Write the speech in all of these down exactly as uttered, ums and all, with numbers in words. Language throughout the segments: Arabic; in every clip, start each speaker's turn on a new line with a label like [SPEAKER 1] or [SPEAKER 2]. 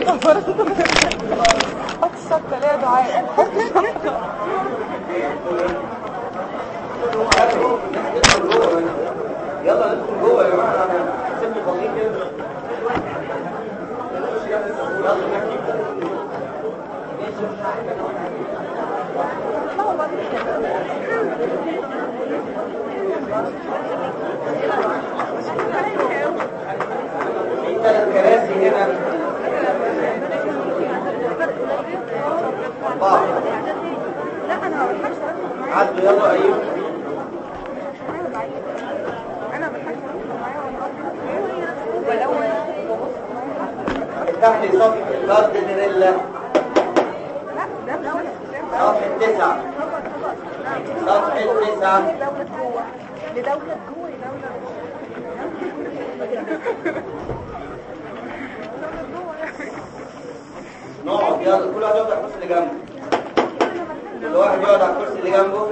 [SPEAKER 1] حط الشطة ليه دعاء.
[SPEAKER 2] يلا ندخل جوه يا جماعه. انا سيبني بسيط كده. في ثلاث كراسي هنا. أربعة. عدوا يلا أيوه. افتح لي صفحة جاردنريلا. صفحة تسعة. صفحة تسعة.
[SPEAKER 1] لدولة جوه
[SPEAKER 2] نقعد يلا. كل واحد يقعد على الكرسي اللي جنبه. كل واحد يقعد على الكرسي اللي جنبه.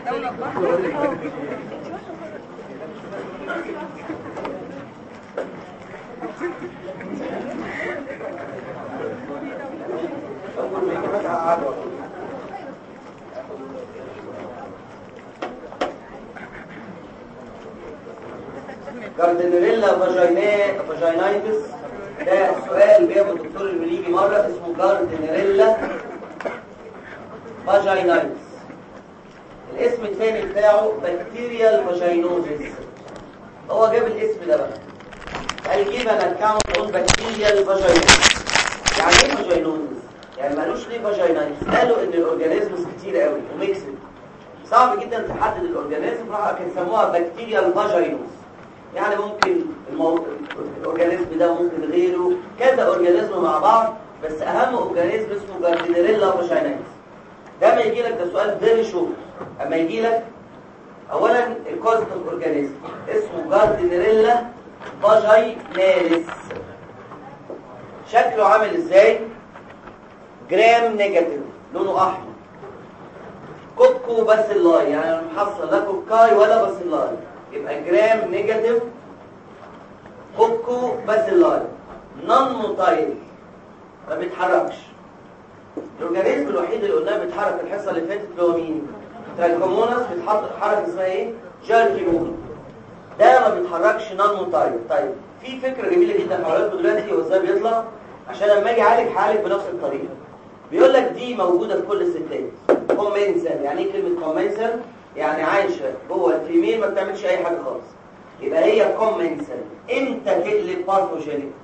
[SPEAKER 2] جاردنريلا فاجينا فاجينايتس. ده سؤال جابه الدكتور المليجي مره اسمه جاردنريلا فاجينايتس. الاسم الثاني بتاعه بكتيريال فاجينوزيس. هو جاب الاسم ده بقى. قال جيب انا اكونت اون بكتيريال فاجينوزيس. يعني ايه فاجينوزيس؟ يعني مالوش ليه فاجينايتس. قالوا ان الاورجانيزمز كتير قوي وميكسد، صعب جدا تحدد الاورجانيزم، راح سموها بكتيريال فاجينوز. يعني ممكن المو... الاورجانيزم ده ممكن غيره، كذا اورجانيزم مع بعض، بس اهم اورجانيزم اسمه جاردنريلا فاجينايتس. ده ما يجي لك ده سؤال فيري شورت. اما يجي لك اولا الكوز اوف اورجانيزم اسمه جاردنريلا فاجيناليس. شكله عامل ازاي؟ جرام نيجاتيف، لونه احمر. كوكو باسيلاي، يعني محصل لا كوكاي ولا باسيلاي، يبقى جرام نيجاتيف كوكو باسيلاي. نون موتايل، ما بيتحركش. الاورجانيزم الوحيد اللي قلناه بيتحرك الحصه اللي فاتت اللي هو مين؟ ترايكوموناس. بيتحرك حركه اسمها ايه؟ جاركيمون. ده ما بيتحركش، نون موتايل. طيب في فكره جميله جدا هقولها دلوقتي هو ازاي بيطلع، عشان لما اجي اعالج هعالج بنفس الطريقه. بيقول لك دي موجوده في كل الستات. كومنسل. يعني ايه كلمه كومنسل؟ يعني عايشه جوه الفيميل ما بتعملش اي حاجه خالص، يبقى هي كومنسل. امتى تقلب باثوجينيك؟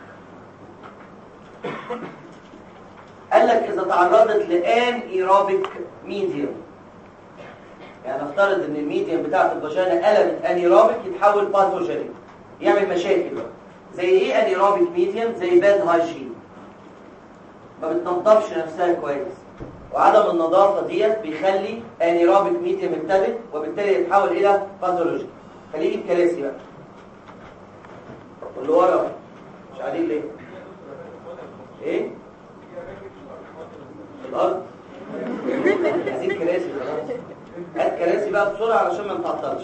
[SPEAKER 2] قال لك اذا تعرضت لان ايروبيك ميديوم. يعني نفترض ان الميديوم بتاعت الفاجينا قلبت ان ايروبيك، يتحول باثوجينيك، يعمل مشاكل بقى. زي ايه ان ايروبيك ميديوم؟ زي باد هايجين، ما بتنظفش نفسها كويس، وعدم النظافه ديت بيخلي انيروبيك ميديوم يرتبط، وبالتالي يتحول الى باثولوجي. خليه يجيب كراسي بقى. واللي ورا مش قاعدين ليه؟ ايه؟ في الارض؟ عايزين كراسي خلاص. هات كراسي بقى بسرعه علشان ما نتعطلش.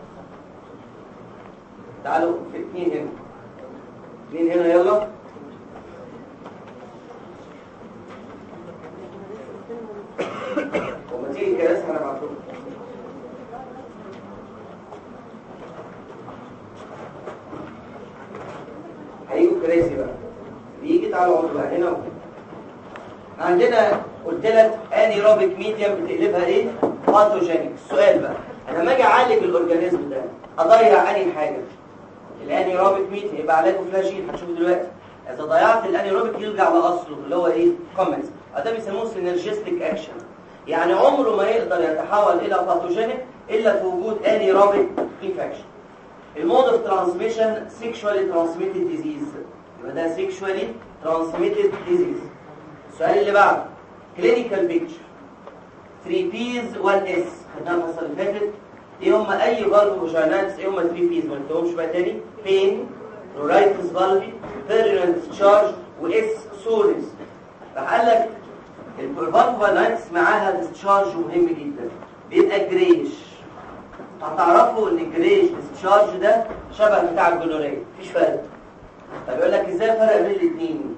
[SPEAKER 2] تعالوا في اثنين هنا. اثنين هنا يلا. وما تيجي الكراسي هنبعتهم. هيجوا كراسي بقى. بيجي تعالوا اقعدوا بقى هنا وهنا. عندنا قلت لك انيروبيك ميديم بتقلبها ايه؟ باثوجينيك. السؤال بقى انا لما اجي اعالج الاورجانيزم ده اضيع انهي حاجه؟ الانيروبيك ميديم. يبقى علاجه فلاشين هتشوفوا دلوقتي. اذا ضيعت الانيروبيك يرجع لاصله اللي هو ايه؟ كومنس. ده بيسموه سينرجستيك اكشن. يعني عمره ما يقدر يتحول الى باثوجينيك الا في وجود انيروبيك انفكشن. المود اوف ترانسميشن سيكشوالي ترانسميتد ديزيز. يبقى ده سيكشوالي ترانسميتد ديزيز. السؤال اللي بعده كلينيكال بيكتشر ثري بيز وان اس. خدناها الحصه اللي فاتت. ايه هم اي فالف فاجيناليس؟ ايه هم ثري بيز؟ ما قلتهمش بقى تاني. بين، نورايتس فالفي، بيرينال ديسشارج، واس سوريس. راح قال لك الفالف فاجيناليس معاها ديسشارج مهم جدا، بيبقى جريش. هتعرفوا ان الجريش ديسشارج ده شبه بتاع الجونوريه، مفيش فرق. طب يقول لك ازاي فرق بين الاثنين؟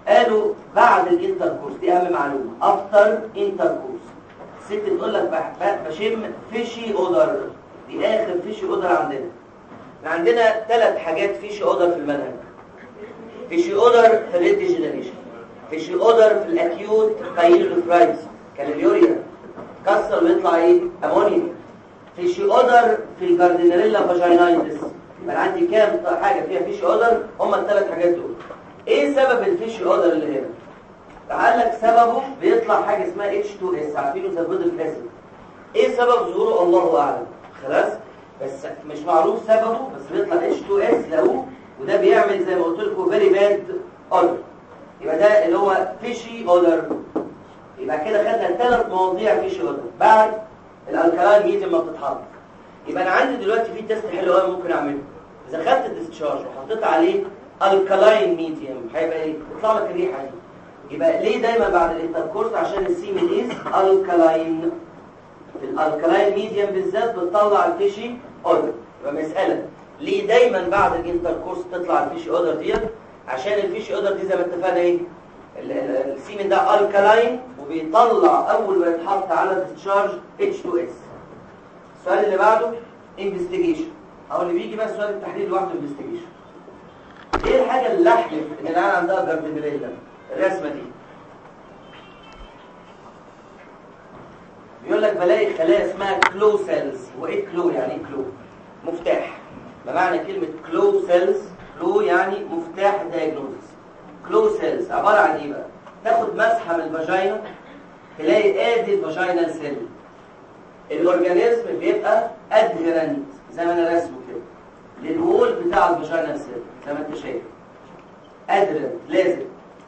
[SPEAKER 2] قالوا بعد الانتركورس، دي اهم معلومه، افتر انتركورس الست تقول لك بشم فيشي اودر، دي اخر فيشي اودر عندنا. عندنا ثلاث حاجات فيشي اودر في المنهج. فيشي اودر في الريد ديجنريشن، فيشي اودر في الاكيوت بايلونيفرايتس كاليوريا كسر ويطلع ايه؟ امونيا. فيشي اودر في الجاردنريلا فاجينايتس. يبقى عندي كام حاجه فيها فيشي اودر؟ هم الثلاث حاجات دول. ايه سبب الفيشي اودر اللي هنا؟ تعال لك سببه بيطلع حاجه اسمها اتش تو اس، عارفينه سلفونيك اسيد. ايه سبب ظهوره؟ الله اعلم، خلاص، بس مش معروف سببه، بس بيطلع اتش تو اس لقوه، وده بيعمل زي ما قلت لكم فيري باد اودر. يبقى ده اللي هو فيشي اودر. يبقى كده خدنا ثلاث مواضيع فيشي اودر بعد الالكالين ميديم ما بتتحط. يبقى انا عندي دلوقتي في تيست حلو قوي ممكن اعمله. اذا خدت الديسشارج وحطيت عليه الكالين ميديم هيبقى ايه؟ يطلع لك الريحه دي. يبقى ليه دايما بعد الانتركورس؟ عشان السيمن از الكالين. في الالكالين ميديم بالذات بتطلع الفيشي اودر. يبقى مساله ليه دايما بعد الانتركورس تطلع الفيشي اودر ديت؟ عشان الفيشي اودر دي زي ما اتفقنا ايه؟ السيمن ده الكالين وبيطلع اول ما يتحط على الديسشارج اتش تو اس. السؤال اللي بعده انفستيجيشن، او اللي بيجي بقى سؤال التحليل لوحده انفستيجيشن. ايه الحاجه اللي احلف ان العيال عندها جاردنريلا؟ الرسمه دي بيقول لك بلاقي خلايا اسمها كلو سيلز. وايه كلو؟ يعني ايه كلو؟ مفتاح. بمعنى كلمه كلو سيلز، كلو يعني مفتاح دايجنوزس. كلو سيلز عباره عن ايه بقى؟ تاخد مسحه من الفاجينا تلاقي ادي الفاجينال سيل. الاورجانيزم بيبقى ادهرنت زي ما انا راسمه كده للوول بتاع الفاجينال سيل زي ما انت شايف، ادهرنت لازم.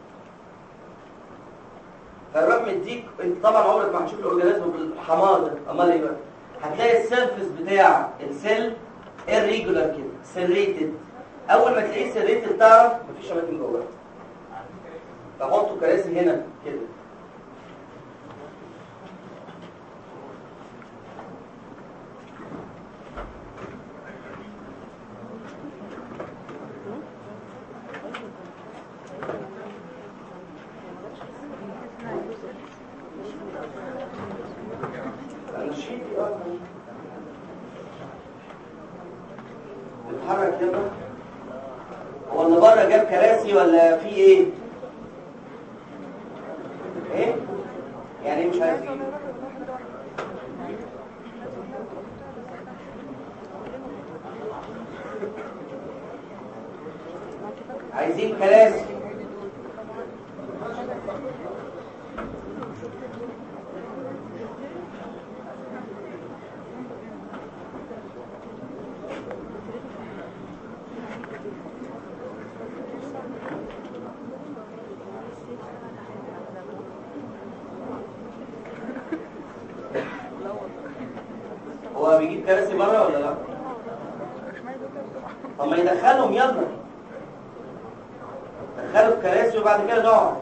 [SPEAKER 2] فالروح مديك، انت طبعا عمرك ما هتشوف الاورجانيزم بالحمار ده، امال ايه بقى؟ هتلاقي السيرفيس بتاع السيل irregular كده، سيريتد. اول ما تلاقيه سيريتد تعرف مفيش اماكن جوه. فحطوا كراسي هنا كده. بتتحرك كده. هو اللي بره جاب كراسي ولا في ايه؟ ايه؟ يعني ايه مش عايز ايه؟ عايزين كراسي. هو بيجيب كراسي بره ولا لا؟ طب ما يدخلهم، يلا دخلوا الكراسي وبعد كده نقعد.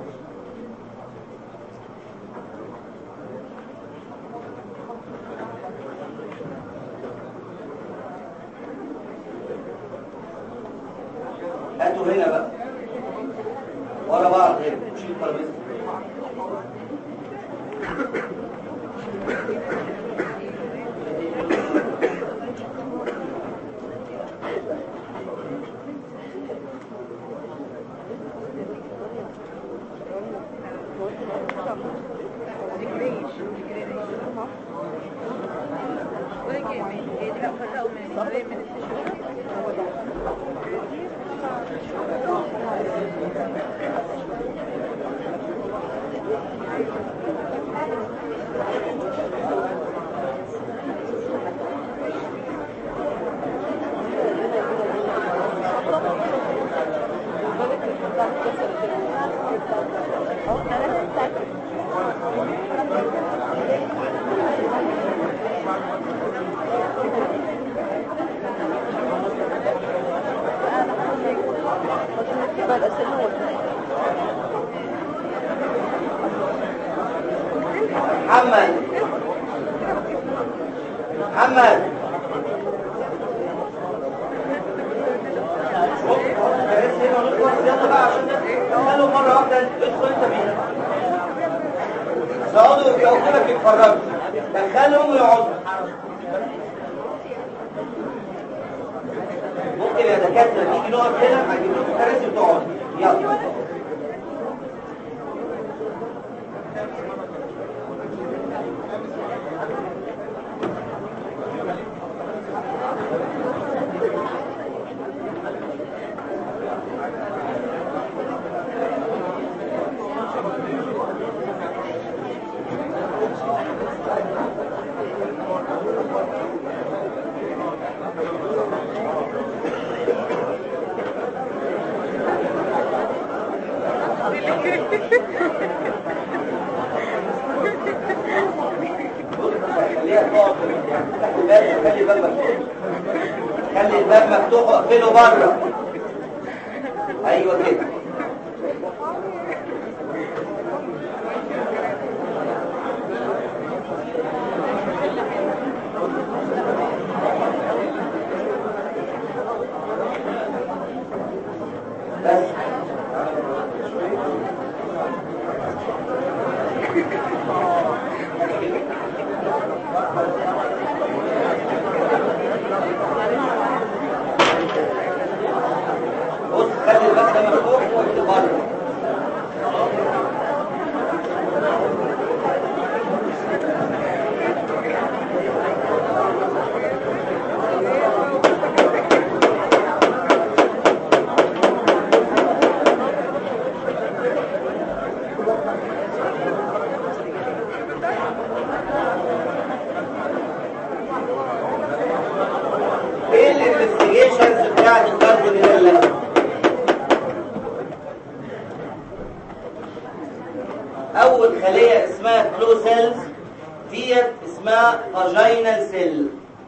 [SPEAKER 2] هاتوا هنا بقى ورا بعض هنا، شيل الترابيزه. محمد محمد يلا بقى عشان نتكلم مرة واحدة. يقعدوا بيقفوا لك يتفرجوا، دخلهم ويقعدوا. ممكن يا دكاتره نيجي نقعد هنا، هنجيب لكم كراسي وتقعدوا. يلا خلي الباب مفتوح واقفله بره. ايوه كده. بس بص، خلي الباب ده مفتوح واقفله بره. ايه الانفستيجيشنز بتاعت الجاردنيلا؟ اول خليه اسمها كلو سيلز، ديت اسمها فاجينال سيل.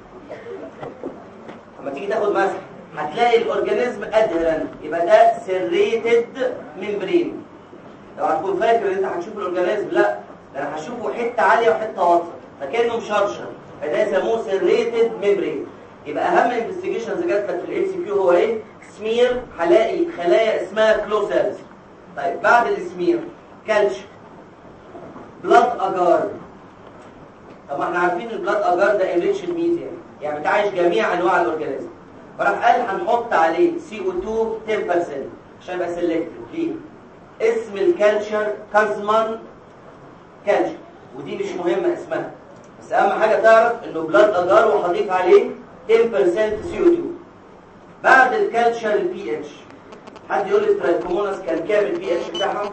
[SPEAKER 2] لما تيجي تاخد مسح هتلاقي الاورجانيزم ادهرن، يبقى ده سيريتد ممبرين. لو هتكون فاكر ان انت هتشوف الاورجانيزم، لا ده انا هشوفه حته عاليه وحته واطيه، فكانه مشرشر، فده يسموه سيريتد ممبرين. يبقى اهم انفستيجيشنز جات لك في الاي سي كيو هو ايه؟ سمير، هلاقي خلايا اسمها كلو سيلز. طيب بعد السمير كالشيوم، بلاد اجار. طب ما احنا عارفين البلاد اجار ده انريتشد ميديا، يعني بتعايش جميع انواع الاورجانيزم. فراح قال هنحط عليه سي او اتنين عشرة بالمية عشان يبقى سيلكتيف. ليه؟ اسم الكالتشر كازمان كالتشر، ودي مش مهمه اسمها، بس اهم حاجه تعرف انه بلاد اجار وهضيف عليه عشرة بالمية سي او اتنين. بعد الكالتشر البي اتش، حد يقول لي الترايكوموناس كان كام البي اتش بتاعها؟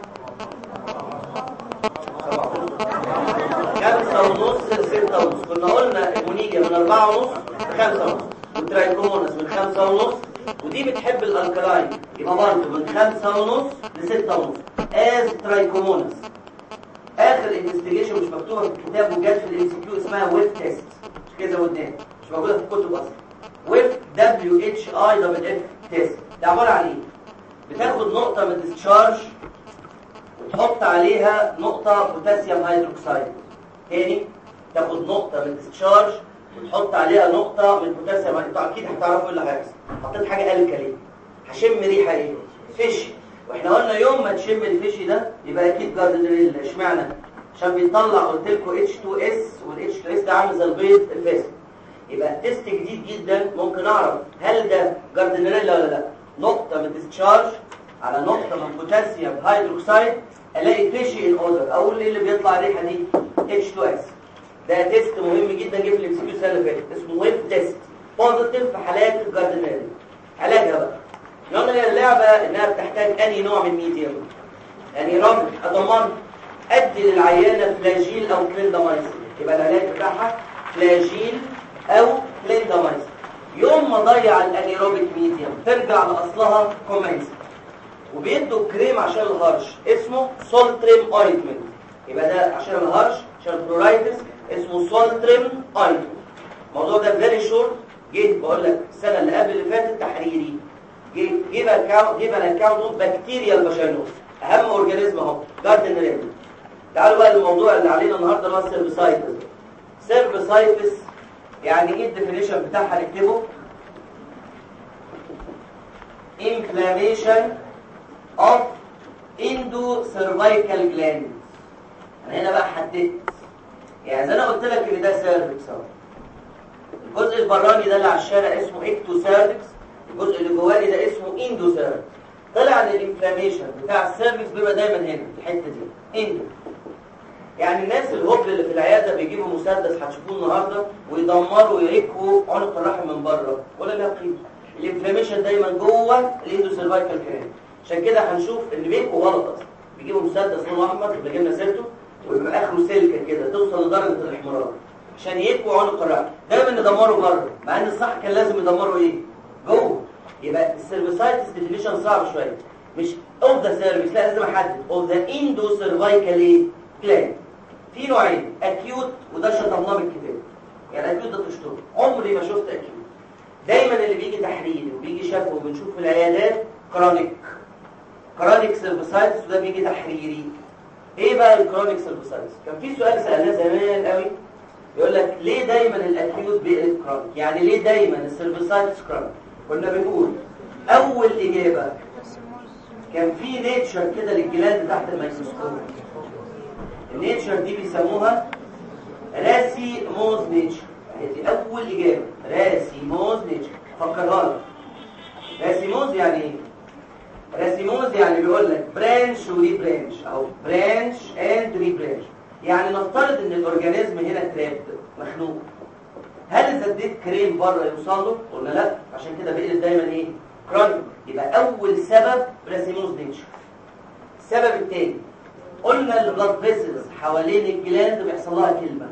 [SPEAKER 2] خمسة ونص لستة ونص. كنا قلنا المونيجيا من أربعة ونص لخمسة ونص، والترايكوموناس من خمسة ونص، ودي بتحب الألكلاين يبقى برضه من خمسة ونص لستة ونص از ترايكوموناس. آخر انفستيجيشن مش مكتوبة في الكتاب وجات في الام سي كيو اسمها ويف تيست، مش كده زودناها، مش موجودة في الكتب أصلا. ويف دبليو اتش اي دبل اف تيست، ده عبارة عن ايه؟ بتاخد نقطة من الديسشارج وتحط عليها نقطة بوتاسيوم هيدروكسيد. تاني، تاخد نقطة من الديسشارج وتحط عليها نقطة من البوتاسيوم. انتوا اكيد هتعرفوا ايه اللي هيحصل. حطيت حاجة الكالي، هشم ريحة ايه؟ فيش. واحنا قلنا يوم ما تشم الفيش ده يبقى اكيد جاردنيلا. اشمعنى؟ عشان بيطلع قلت لكم اتش تو اس، والاتش تو اس ده عامل زي البيض الفاسد. يبقى التست جديد جدا، ممكن اعرف هل ده جاردنيلا ولا لا. نقطة من الديسشارج على نقطة من بوتاسيوم هيدروكسيد، الاقي فيشي ان اودر. اقول ايه اللي بيطلع الريحه دي؟ اتش تو اس. ده تيست مهم جدا جه في الام سي كيو السنه اللي فاتت، اسمه ويف تيست، بوزيتيف في حالات الجاردنيلا. علاجها بقى قلنا اللعبه انها بتحتاج انهي نوع من ميديوم، يعني رمل اضمن ادي للعيانه فلاجيل او كليندامايسين، يبقى العلاج بتاعها فلاجيل او كليندامايسين. يوم ما ضيع الانيروبيك ميديوم ترجع لاصلها كومنس. وبيدوا كريم عشان الهرش اسمه سولتريم اوينتمنت، يبقى ده عشان الهرش عشان البرورايتس اسمه سولتريم اوينتمنت. الموضوع ده فيري شورت، جه بقول لك السنه اللي قبل اللي فاتت تحريري، جه جيب اكاونت جيب اكاونت بكتيريا الباشينوس، اهم اورجانيزم اهو جاردنيلا. تعالوا بقى الموضوع اللي علينا النهارده اللي هو السيربسايتس. سيربسايتس يعني ايه الديفينيشن بتاعها؟ نكتبه inflammation of endocervical glands. انا هنا بقى حددت يعني زي انا قلت لك ان ده سيرفكس اهو. الجزء البراني ده اللي على الشارع اسمه اكتو سيرفكس، الجزء اللي جواني ده اسمه اندو سيرفكس. طلع ان الانفلاميشن بتاع السيرفكس بيبقى دايما هنا في الحته دي اندو. يعني الناس الهبل اللي في العياده بيجيبوا مسدس هتشوفوه النهارده ويدمروا ويركوا عنق الرحم من بره ولا لا قيمه. الانفلاميشن دايما جوه الاندو سيرفايكال كانال. عشان كده هنشوف ان بيبقوا غلط اصلا. بيجيبوا مسدس لونه احمر اللي جبنا سيرته ويبقى اخره سلكه كده توصل لدرجه الاحمرار عشان يكوا عنق الرحم. دايما ندمره بره مع ان الصح كان لازم يدمروا ايه؟ جوه. يبقى السيرفيسايتس ديفينيشن صعب شويه. مش اوف ذا سيرفيس، لا لازم احدد اوف ذا اندو سيرفايكال ايه؟ كلان. في نوعين، اكيوت وده شطبناه من الكتاب. يعني اكيوت ده تشطب. عمري ما شفت اكيوت. دايما اللي بيجي تحليل وبيجي شفوي وبنشوف في العيادات كرونيك. كرونيك سيرفيسايتس وده بيجي تحريري. ايه بقى الكرونيك سيرفيسايتس؟ كان في سؤال سالناه زمان قوي يقول لك ليه دايما الاكيوت بيقلب كرونيك؟ يعني ليه دايما السيرفيسايتس كرونيك؟ كنا بنقول اول اجابه كان في نيتشر كده للجلاند تحت الميكروسكوب. النيتشر دي بيسموها راسيموز نيتشر. دي اول اجابه، راسيموز نيتشر. فكرها لك. راسيموز يعني ايه؟ راسيموز يعني بيقول لك برانش وري برانش او برانش اند ري برانش. يعني نفترض ان الاورجانيزم هنا ترابد مخنوق. هل اذا اديت كريم بره يوصل له؟ قلنا لا، عشان كده بيقلب دايما ايه؟ كرونيك. يبقى اول سبب راسيموز نيتشر. السبب الثاني قلنا البلاد فيسلز حوالين الجلاند بيحصل لها كلمه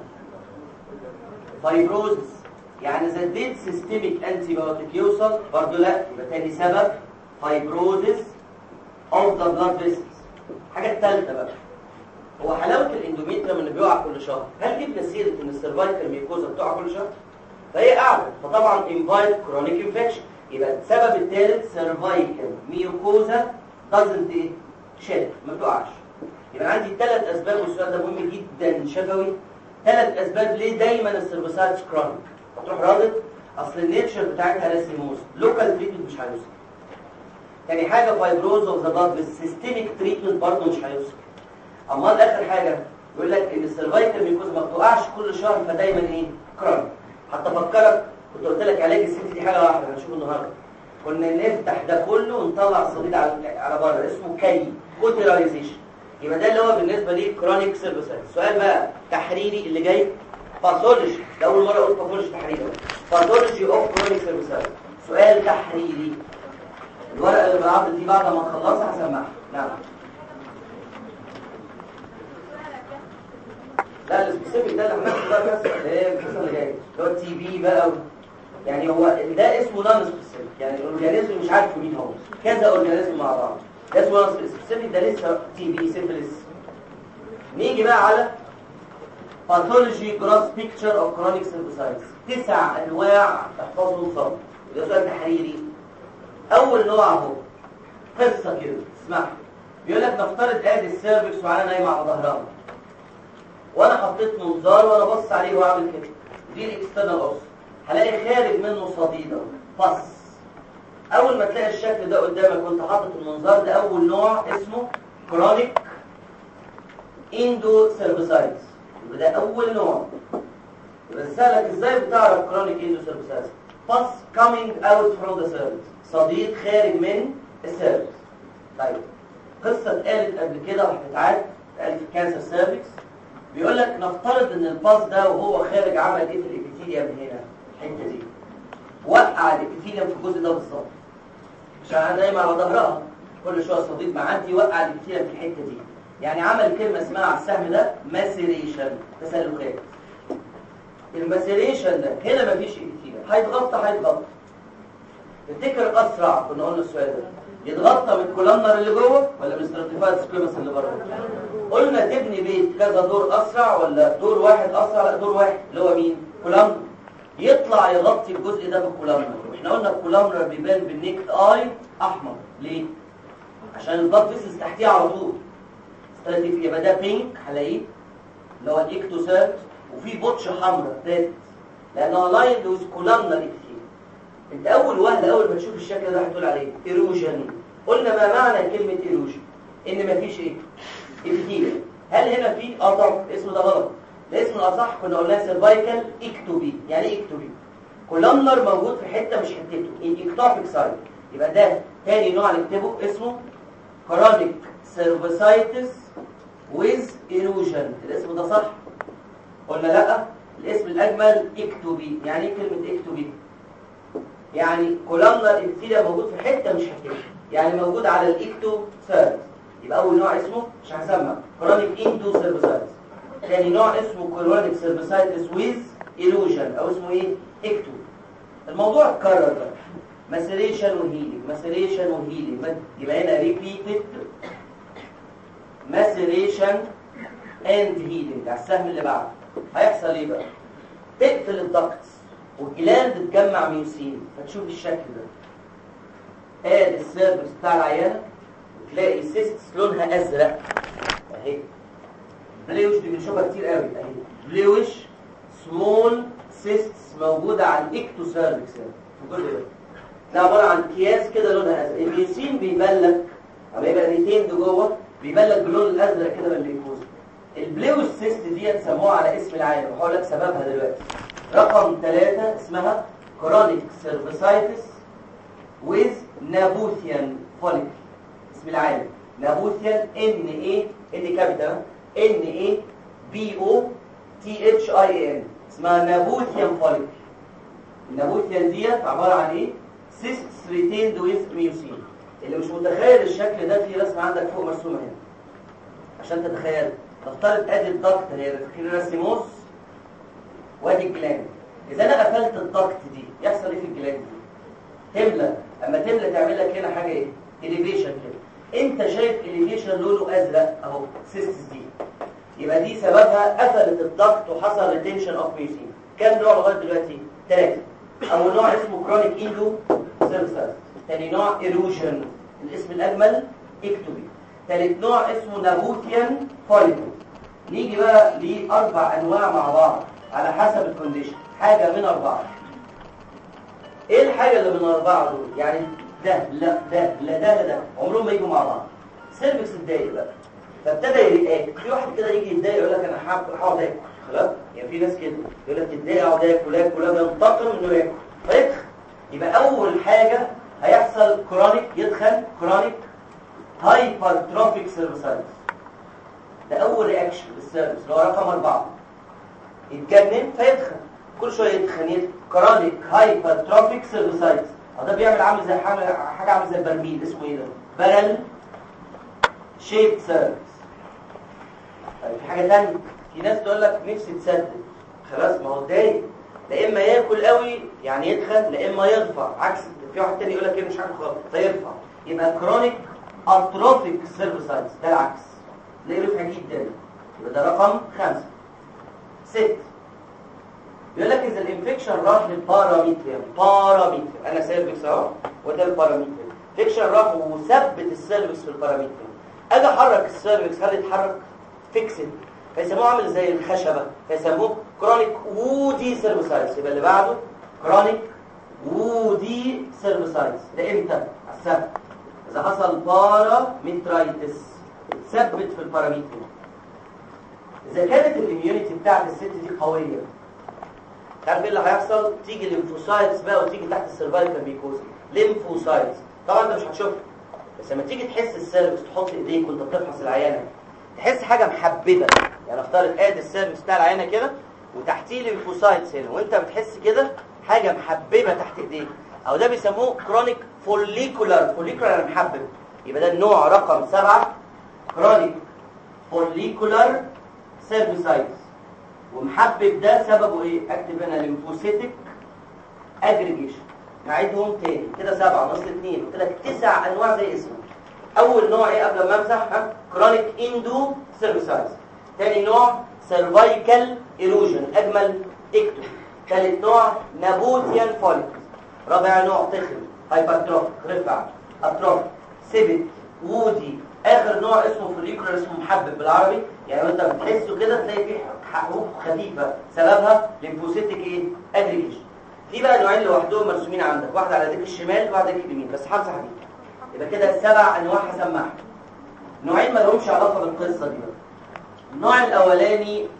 [SPEAKER 2] فايبروزس. يعني اذا اديت سيستميك انتي بايوتيك يوصل برضه لا. يبقى ثاني سبب فايبروزس اوف ذا بلاد فيسلز. الحاجه الثالثه بقى هو حلاوه الاندوميتريوم انه بيقع كل شهر. هل جبنا سيره ان السيرفايكال ميكوزا بتقع كل شهر؟ فهي قاعده، فطبعا انفايت كرونيك انفكشن. يبقى السبب الثالث سيرفايكال ميكوزا دازنت ايه؟ شد، ما بتقعش. يبقى عندي ثلاث اسباب، والسؤال ده مهم جدا شفوي. ثلاث اسباب ليه دايما السيرفيسايتس كرونيك. هتروح رادد اصل النيتشر بتاعتها راسيموز، لوكال تريتمنت مش هيوصل. تاني حاجه فايبروز اوف ذا بلاد، بالسيستميك تريتمنت برضه مش هيوصل. امال اخر حاجه يقول لك ان السيرفايكال ميكوزا ما بتقعش كل شهر فدايما ايه؟ كرونيك. حتى فكرك كنت قلت لك علاج الست دي حاجه واحده هنشوفه النهارده. كنا نفتح ده كله ونطلع الصديد على على بره اسمه كي كوتيرايزيشن. يبقى ده اللي هو بالنسبه لي كرونيك سيرفيسايتس. السؤال بقى تحريري اللي جاي باثولوجي. ده اول مره اقول باثولوجي تحريري. باثولوجي اوف كرونيك سيرفيسايتس. سؤال تحريري. الورقه اللي بالعرض دي بعد ما نخلصها هسمعها. نعم. لا السبيسيفيك ده اللي هناخده بقى بس اللي هي القصه اللي جايه اللي هو التي بي بقى و... يعني هو ده اسمه نون سبيسيفيك. يعني الاورجانيزم مش عارف مين هو، كذا اورجانيزم مع بعض. ده اسمه نون سبيسيفيك، ده لسه تي بي سيفيلس. نيجي بقى على باثولوجي جراس بيكتشر اوف كرونيك سيرفيسايتس. تسع انواع احفظهم صم. ده سؤال تحريري. اول نوع اهو قصه كده اسمعها. بيقول لك نفترض ادي السيرفكس وعلى نايمه على ظهرها، وانا حطيت منظار وانا بص عليه واعمل كده. دي الاكسترنال اوس، هلاقي خارج منه صديده فص. اول ما تلاقي الشكل ده قدامك وانت حاطط المنظار ده اول نوع اسمه كرونيك اندو سيرفيسايتس. يبقى ده اول نوع. يبقى سألك ازاي بتعرف كرونيك اندو سيرفيسايتس؟ فص coming out from the cervix، صديد خارج من السيرفكس. طيب قصه اتقالت قبل كده وهتتعاد، اتقالت في كانسر سيرفكس. بيقول لك نفترض ان الباص ده وهو خارج عمل ايه في الابيثيليوم هنا الحته دي؟ وقع الابيثيليوم في الجزء ده بالظبط. عشان انا نايمه على ظهرها كل شويه صديد معدي يوقع الابيثيليوم في الحته دي. يعني عمل كلمه اسمها على السهم ده ماسيريشن، تسلخات. الماسيريشن ده هنا مفيش ابيثيليوم، هيتغطى هيتغطى. تفتكر اسرع كنا قلنا السؤال ده يتغطى من الكولامنر اللي جوه ولا من ستراتيفايد سكويمس اللي بره؟ قلنا تبني بيت كذا دور اسرع ولا دور واحد اسرع؟ لا دور واحد اللي هو مين؟ كولامنر. يطلع يغطي الجزء ده بالكولامنر. واحنا قلنا الكولامنر بيبان بالنيكد اي احمر. ليه؟ عشان البلاد فيسلز تحتيه على طول. ستراتيفايد يبقى ده بينك هلاقيه اللي هو الاكتوسيرت، وفي بوتش حمراء تالت لانه لايند ويز كولامنر. انت اول وهله اول ما تشوف الشكل ده هتقول عليه ايروجن. قلنا ما معنى كلمه ايروجن؟ ان مفيش ايه؟ ابيثيليوم. هل هنا في اه طبعا اسمه ده غلط. الاسم الاصح كنا قلنا سيرفايكال اكتوبي. يعني ايه اكتوبي؟ كولامنر موجود في حته مش حتته، الاكتوبيك سايد. يبقى ده تاني نوع نكتبه اسمه كرونيك سيرفيسايتس ويز ايروجن. الاسم ده صح قلنا لا؟ الاسم الاجمل اكتوبي. يعني ايه كلمه اكتوبي؟ يعني كولامنر ابيثيليا موجود في حته مش حتته، يعني موجود على الاكتو سيرفيس. يبقى اول نوع اسمه مش هسمع كرونيك اندو سيرفيسايتس. ثاني نوع اسمه كرونيك سيرفيسايتس ويز ايروجن او اسمه ايه؟ اكتو. الموضوع اتكرر بقى، ماسيريشن وهيلينج، ماسيريشن وهيلينج. يبقى هنا ريبيتد ماسيريشن اند هيلينج. على السهم اللي بعده هيحصل ايه بقى؟ تقفل الضغط والجلاند تجمع ميوسين، فتشوف الشكل ده. ادي السيرفكس بتاع العيانه وتلاقي سيستس لونها ازرق اهي، بليوش. دي بنشوفها كتير قوي اهي، بليوش سمول سيستس موجوده على الاكتو سيرفكس في كل ده. ده عباره عن اكياس كده لونها ازرق. الميوسين بيبلغ اما يبقى ريتيند جوه، بيبلغ باللون الازرق كده بالليكوز. البليوش سيست دي سموها على اسم العالم، وهقول لك سببها دلوقتي. رقم ثلاثة اسمها كرونيك سيرفيسايتس ويز نابوثيان فوليك. اسم العالم نابوثيان، ان اي ان كابيتال ان اي بي او تي اتش اي ان، اسمها نابوثيان فوليك. النابوثيان دي عباره عن ايه؟ سيستس ريتيند ويز ميوسين. اللي مش متخيل الشكل ده في رسمه عندك فوق مرسومه هنا عشان تتخيل. نفترض ادي الضغط هي فاكرين الرسموس وادي الجلاند. اذا انا قفلت الضغط دي يحصل ايه في الجلاند دي؟ تملى. اما تملى تعمل لك هنا حاجه ايه؟ اليفيشن كده. انت شايف اليفيشن لونه ازرق اهو، سيستس دي. يبقى دي سببها قفلت الضغط وحصل ريتنشن اوف ميوسين. كام نوع لغايه دلوقتي؟ ثلاثه. اول نوع اسمه كرونيك اندو سيرفيسايتس. ثاني نوع ايروجن، الاسم الاجمل اكتوبي. ثالث نوع اسمه نابوثيان فوليك. نيجي بقى لاربع انواع مع بعض على حسب الكونديشن، حاجه من اربعه. ايه الحاجه اللي من اربعه دول؟ يعني ده لا ده لا ده لا ده، عمرهم ما يجوا مع بعض. سيرفكس اتضايق بقى فابتدى يرقاك. في واحد كده يجي يتضايق يقول لك انا هقعد اكل، خلاص؟ يعني في ناس كده يقول لك يتضايق اقعد اكل اكل اكل، ينتقم انه ياكل فيتخن. يبقى اول حاجه هيحصل كرونيك يتخن، كرونيك هايبرتروفيك سيرفيسايتس. ده اول رياكشن للسيرفيس اللي هو رقم اربعه. يتجنن فيتخن، كل شويه يتخن يتخن. كرونيك هايبرتروفيك سيرفيسايتس. ده بيعمل عامل زي حاجه حاجه عامل زي البرميل، اسمه ايه ده؟ بارل شيب سيرفيس. طيب في حاجه ثانيه، في ناس تقول لك نفسي تسدد، خلاص ما هو اتضايق، لا اما ياكل قوي يعني يتخن، لا اما يرفع. عكس في واحد تاني يقول لك ايه مش عارف خالص فيرفع. يبقى كرونيك اتروفيك سيرفيسايتس ده العكس، ده يرفع جدا. يبقى ده رقم خمسة. ست بيقول لك اذا الانفكشن راح للباراميتريم، باراميتريم انا سيرفكس اهو وده الباراميتريم، انفكشن راح وثبت السيرفكس في الباراميتريم. اجي احرك السيرفكس هل يتحرك؟ فيكسد، فيسموه عامل زي الخشبه، فيسموه كرونيك وودي سيرفيسايتس. يبقى اللي بعده كرونيك وودي سيرفيسايتس. ده امتى؟ على السبب اذا حصل باراميترايتس ثبت في الباراميتريم. اذا كانت الاميونيتي بتاعت الست دي قويه، تعرف ايه اللي هيحصل؟ تيجي الليمفوسايتس بقى وتيجي تحت السيرفايكال ميكوزا. ليمفوسايتس طبعا انت مش هتشوفها، بس لما تيجي تحس السيرفكس تحط ايديك وانت بتفحص العيانه تحس حاجه محببه. يعني افترض ادي السيرفكس بتاع العيانه كده وتحتيه ليمفوسايتس هنا، وانت بتحس كده حاجه محببه تحت ايديك، او ده بيسموه كرونيك فوليكولار. فوليكولار محبب. يبقى ده النوع رقم سبعة، كرونيك فوليكولار سيرفيسايتس. ومحبب ده سببه ايه؟ اكتب هنا ليمفوسيتك اجريجيشن. نعيدهم تاني كده، سبعة ناقص اتنين، قلت لك تسع انواع زي اسمه. اول نوع ايه قبل ما امسح؟ ها كرونيك اندو سيرفيسايتس. تاني نوع سيرفايكال ايروجن اجمل اكتب. ثالث نوع نابوثيان فوليك. رابع نوع تخن هايبرتروفيك رفع اتروفيك سيبت وودي. اخر نوع اسمه فوليكولار، اسمه محبب بالعربي. يعني انت بتحسه كده تلاقي فيه حروف خفيفه سببها ليمفوسيتك ايه؟ اجريجيشن. في بقى نوعين لوحدهم مرسومين عندك، واحده على ايديك الشمال وواحده على ايديك اليمين، بس همسح دي. يبقى كده سبع انواع هسمعها. نوعين ما لهمش علاقه بالقصه دي بقى. النوع الاولاني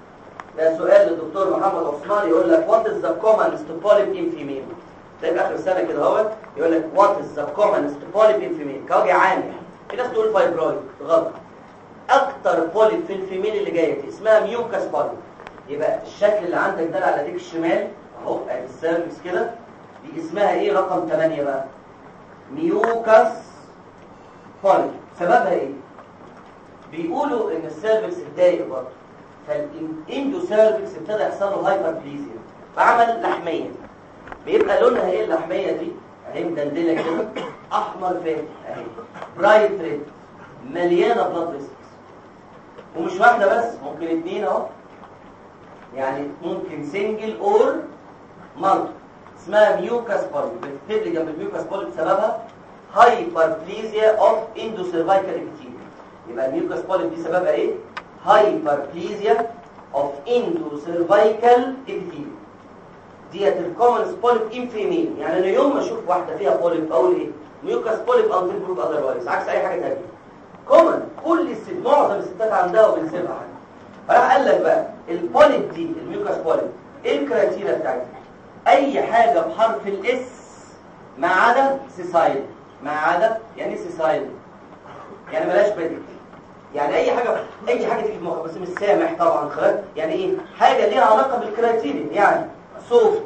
[SPEAKER 2] ده سؤال للدكتور محمد عثمان يقول لك what is the commonest polyp in female. ده في اخر السنه كده اهوت يقول لك what is the commonest polyp in female كوجه عام يعني. في ناس تقول فايبرويد غلط. اكتر بوليب في الفيميل اللي جايه دي اسمها ميوكاس بوليب. يبقى الشكل اللي عندك ده على ايديك الشمال اهو ادي السيرفكس كده دي اسمها ايه رقم ثمانية بقى؟ ميوكاس بوليب. سببها ايه؟ بيقولوا ان السيرفكس اتضايق برضه فالاندو سيرفكس ابتدى يحصل له هايبربليزيا فعمل لحميه. بيبقى لونها ايه اللحميه دي؟ اهي مدندله كده احمر فاتح اهي برايت ريد مليانه بلاد فيسلز ومش واحده بس ممكن اثنين اهو يعني ممكن سنجل اور مالتي اسمها ميوكاس بوليب. بتكتب لي جنب الميوكاس بوليب سببها هايبربليزيا اوف اندو سيرفايكال ابيثيليوم. يبقى الميوكاس بوليب دي سببها ايه؟ هايبربليزيا اوف اندو سيرفايكال ابيثيليوم. ديت الكومنس بوليب ان فيميل. يعني انا يوم ما اشوف واحده فيها بوليب اقول ايه؟ ميوكاس بوليب او جروب اذروايز عكس اي حاجه ثانيه. كومن كل الست معظم الستات عندها وبنسيبها حاجه. فراح قال لك بقى البوليب دي الميوكاس بوليب ايه الكرايتيريا بتاعتها؟ اي حاجه بحرف الاس ما عدا سيسايل. ما عدا يعني سيسايل يعني بلاش بدل يعني اي حاجه اي حاجه تيجي في مخك بس مش سامح طبعا خلاص. يعني ايه حاجه ليها علاقه بالكرايتيريا يعني سوفت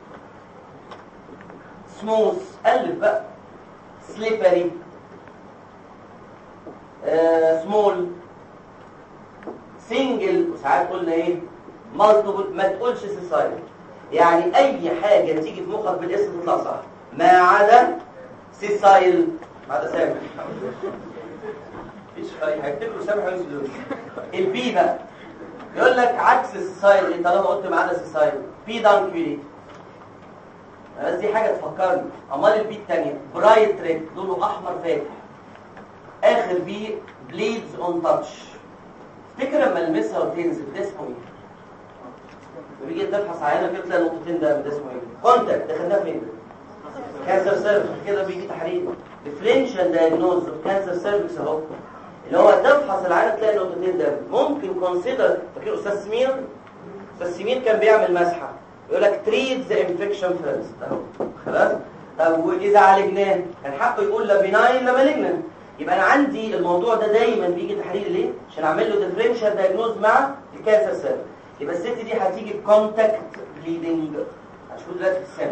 [SPEAKER 2] سموث الف بقى سليبري آه، سمول سنجل وساعات قلنا ايه مالتيبل. ما تقولش سيسايل يعني اي حاجه تيجي في مخك بالاسم تطلع صح ما عدا سيسايل ما عدا سامح. مفيش حاجه هيفتكروا سامح وينزلوا. البي بقى يقول لك عكس السيسايل اللي طالما قلت ما عدا سيسايل بي دانكيوليت. بس دي حاجه تفكرني. امال البي الثانيه برايت ريد لونه احمر فاتح. اخر بي بليدز اون تاتش. افتكر لما المسها وتنزل ده اسمه ايه؟ بيجي تفحص عينه كده تلاقي نقطتين ده ده اسمه ايه؟ كونتاكت. ده خدناه فين؟ كانسر سيرفكس. كده بيجي تحرير ديفرنشال دايجنوز اوف كانسر سيرفكس اهو اللي هو تفحص العينه تلاقي نقطتين ده. ممكن كونسيدر. فاكر استاذ سمير؟ استاذ سمير كان بيعمل مسحه يقول لك تريت ذا انفكشن فيرست اهو خلاص. طب واذا عالجناه كان حقه يقول لا بيناين لا مالجنان. يبقى انا عندي الموضوع ده دايما بيجي تحليل ليه؟ عشان اعمل له ديفرنشال دايجنوز مع الكانسر سيرفكس. يبقى الست دي هتيجي بكونتاكت بليدنج. هنشوف دلوقتي في السنه.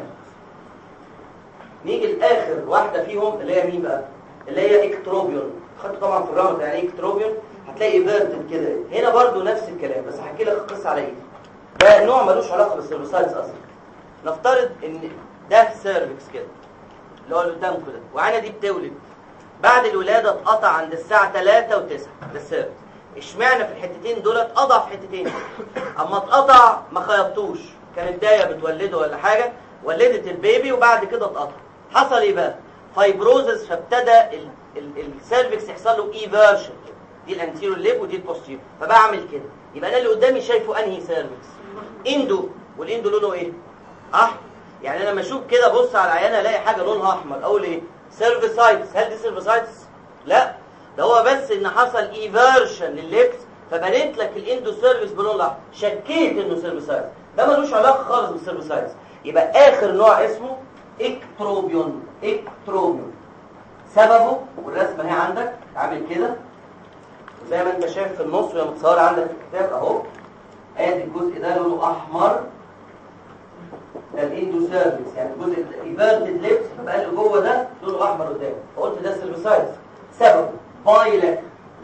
[SPEAKER 2] نيجي لاخر واحده فيهم اللي هي مين بقى؟ اللي هي اكتروبيون. خدت طبعا في الرمض يعني ايه اكتروبيون؟ هتلاقي فيرتد كده. هنا برضو نفس الكلام بس هحكي لك القصه على ايه. ده نوع ملوش علاقه بالسيرفيسايتس اصلا. نفترض ان ده سيرفكس كده اللي هو اللي قدامكم ده وعينه دي بتولد. بعد الولاده اتقطع عند الساعه ثلاثة وتسعة ده السيرفكس. اشمعنى في الحتتين دول اتقطع في حتتين؟ اما اتقطع ما خيطتوش كانت دايه بتولده ولا حاجه ولدت البيبي وبعد كده اتقطع. حصل ايه بقى؟ فايبروزس. فابتدى السيرفكس يحصل له ايفيرشن. دي الانتيريور ليب ودي البوستيريور. فبعمل كده يبقى انا اللي قدامي شايفه انهي سيرفكس؟ اندو. والاندو لونه ايه؟ احمر. يعني انا لما اشوف كده بص على العيانه الاقي حاجه لونها احمر اقول ايه؟ سيرفيسايتس. هل دي سيرفيسايتس؟ لا ده هو بس ان حصل ايفيرشن للليبس فبنيت لك الاندو سيرفيس بلون الاحمر. شكيت انه سيرفيسايتس. ده ملوش علاقه خالص بالسيرفيسايتس. يبقى اخر نوع اسمه اكتروبيون. اكتروبيون سببه والرسمه اهي عندك عامل كده وزي ما انت شايف في النص وهي متصوره عندك في الكتاب اهو. ادي الجزء ده لونه احمر ده الاندو سيرفيس يعني الجزء ايفيرتد ليبس بقى اللي جوه ده لونه احمر قدام. فقلت ده سيرفيسايتس. سببه بايلك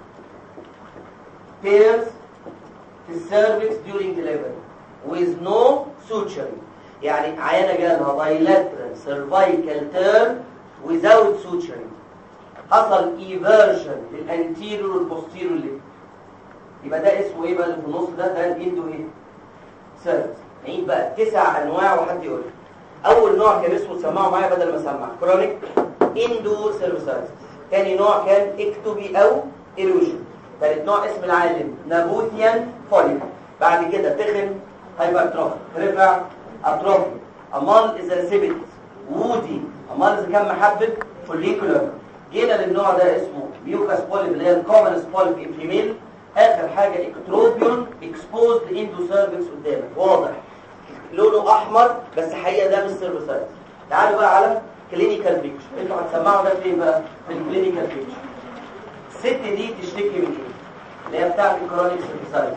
[SPEAKER 2] tears في السيرفكس during delivery with no suturing. يعني عيانه جالها bilateral cervical tear without suturing. حصل eversion للانتيريور والبوستيريور ليب. يبقى ده اسمه ايه بقى اللي في النص ده؟ ده الاندو ايه؟ سيرفكس. نعيد بقى تسع انواع وحد يقول. اول نوع كان اسمه سمعوا معايا بدل ما اسمع كرونيك اندو سيرفيسايتس. ثاني نوع كان اكتوبي او ايروجن. ثالث نوع اسم العالم نابوثيان فوليك. بعد كده تخن هايبرتروفي رفع اتروفي. امال اذا سبت وودي. امال اذا كان محبب فوليكولر. جينا للنوع ده اسمه ميوكاس بوليب اللي هي الكومنس بوليب ان فيميل اخر حاجه اكتروبيون اكسبوزد اندو سيرفكس قدامك واضح لونه احمر بس حقيقه ده مش سيرفيسايتس. تعالوا بقى على كلينيكال بيكتشر. انتوا هتسمعوا ده فين بقى؟ في الكلينيكال بيكتشر. الست دي تشتكي من ايه؟ اللي هي بتاعت الكرونيك سيرفيسايتس.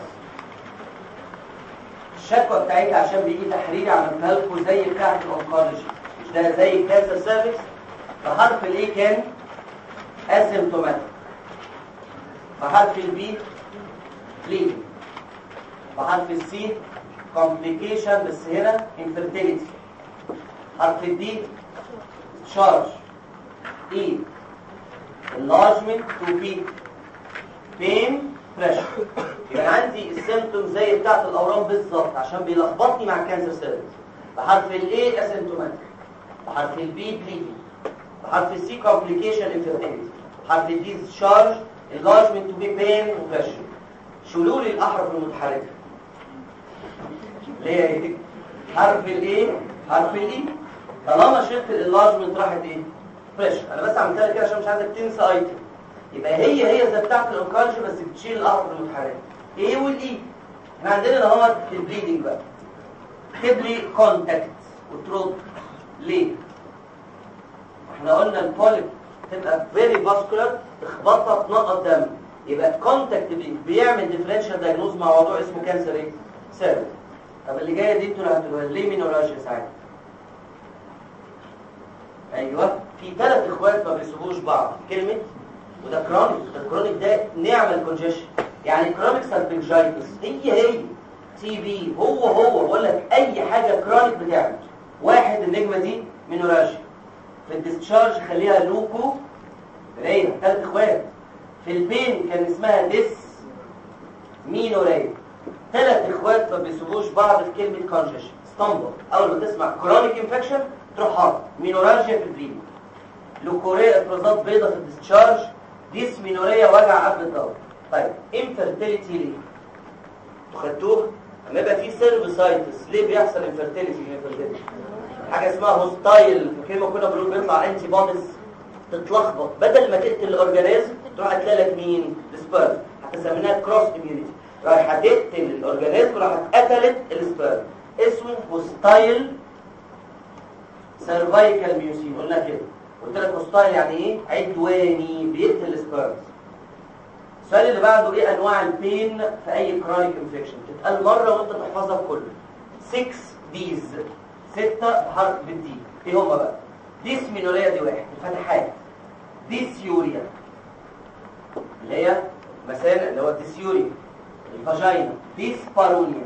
[SPEAKER 2] الشكوى بتاعتها عشان بيجي تحريري عملتها لكم زي بتاعت الاونكولوجي، مش ده زي الكانسر سيرفكس. فحرف الايه كان اسيمتوماتيك، فحرف البي بليدنج، فحرف السي كومبليكيشن بس هنا انفيرتيليتي، حرف الدي تشارج، اي enlargement to peak pain pressure. يبقى عندي السيمبتوم زي بتاعت الاورام بالظبط عشان بيلخبطني مع الكانسر سيرفكس. بحرف الاي اسيمتوماتيك، بحرف البي بليدنج، بحرف السي كومبليكيشن انفيرتيليتي، بحرف الدي تشارج enlargement to peak pain pressure. شلول الاحرف المتحركه اللي هي ايه؟ حرف الايه حرف الاي. طالما شلت الانلارجمنت راحت ايه؟ بريشر. انا بس عملتها كده عشان مش عايزك تنسى ايتم. يبقى هي هي زي بتاعت الاونكولوجي بس بتشيل الاحرف المتحركه ايه والاي. احنا عندنا اهو البليدنج بقى. اكتب لي كونتاكت وترد ليه؟ احنا قلنا البوليب تبقى فيري فاسكولار تخبطها تنقط دم. يبقى كونتاكت بيعمل ديفرنشال دايجنوز مع موضوع اسمه كانسر ايه؟ سيرفكس. طب اللي جايه دي انتوا اللي هتقولوها ليه مينوراجيا ساعتها؟ ايوه في ثلاث اخوات ما بيسيبوش بعض كلمه وده كرونيك. ده كرونيك ده نعمل كونجيشن يعني كرونيك سالفنجايتس هي هي تي بي هو هو بقول لك اي حاجه كرونيك بتعمل. واحد النجمه دي مينوراجيا، في الديسشارج خليها لوكو ريا ثلاث اخوات. في البين كان اسمها ديس مينوريا. ثلاث اخوات ما بيسيبوش بعض في كلمه كونجيشن. اسطنبول اول ما تسمع كرونيك انفكشن تروح حاطط مينوراجيا في البين، لوكوريا افرازات بيضاء في الديسشارج، ديس مينوريا وجع قبل الدوره. طيب انفيرتيليتي ليه؟ انتوا خدتوه؟ لما يبقى في سيرفيسايتس ليه بيحصل انفيرتيليتي؟ انفيرتيليتي حاجه اسمها هوستايل. في كلمه كنا بنقول بيطلع انتي بوديز تتلخبط بدل ما تقتل الاورجانيزم تروح تلاقي لك مين؟ السبيرم. حتى سميناها كروس اميونيتي. رايحه تقتل الاورجانيزم راحت قتلت السبيرم. اسمه هوستايل سيرفايكال ميوسين. قلنا كده قلت لك هوستايل يعني ايه؟ عدواني بيقتل السبيرم. السؤال اللي بعده ايه انواع البين في اي كرونيك انفكشن؟ تتقال مره وانت تحفظها كله. ستة ديز ستة بحرف بالدي. ايه هما بقى؟ ديس مينوريا دي واحد الفتحات، ديسيوريا اللي هي مثلا اللي هو ديسيوريا الفاجينا، ديسبارونيا،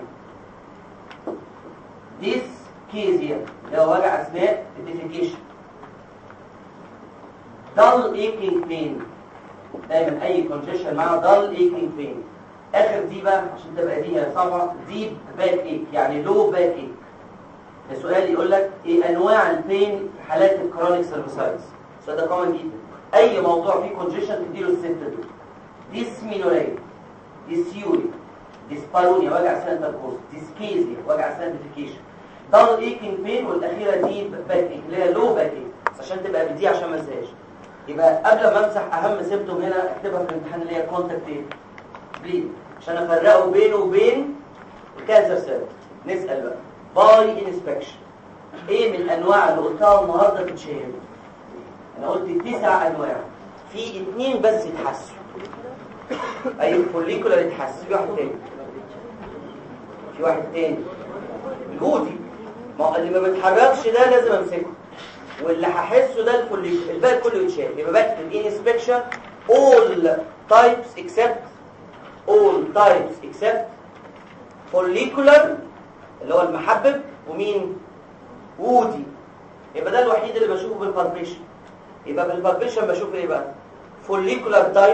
[SPEAKER 2] ديسكيزيا اللي هو وجع اثناء الديفيكيشن، دال ايكينج بين. دايما اي كونجيشن معاه دال ايكينج بين. اخر دي بقى عشان تبقى دي صعبه، ديب باك ايك يعني لو باك ايك. السؤال يقول لك ايه انواع البين في حالات الكرونيك سيرفيسايتس؟ السؤال ده كومن جدا. اي موضوع فيه كونجيشن تديله السته دول. ديسمينوريا، ديسيوريا، ديسبارونيا وجع اثناء التركوز، ديسكيزيا وجع اثناء الديفيكيشن، دال ايكينج بين، والاخيره ديب باك ايك اللي هي لو باك ايك عشان تبقى بدي عشان ما انساهاش. يبقى قبل ما امسح اهم سيمبتوم هنا اكتبها في الامتحان اللي هي كونتاكت ايه؟ بليد عشان افرقه بينه وبين الكانسر سيرفكس. نسال بقى باي انسبكشن ايه من الانواع اللي قلتها النهارده تتشهر؟ انا قلت تسع انواع، في اثنين بس يتحسوا. اي فوليكولار يتحس، في واحد تاني في واحد تاني الهودي ما اللي ما بيتحركش ده لازم امسكه، واللي هحسه ده الفوليكولار، الباقي كله يتشال. يبقى بكتب انسبكشن all types except all types except follicular اللي هو المحبب ومين؟ وودي. يبقى ده الوحيد اللي بشوفه بالبالبيشن. يبقى بالبالبيشن بشوف ايه بقى؟ فوليكولار تايب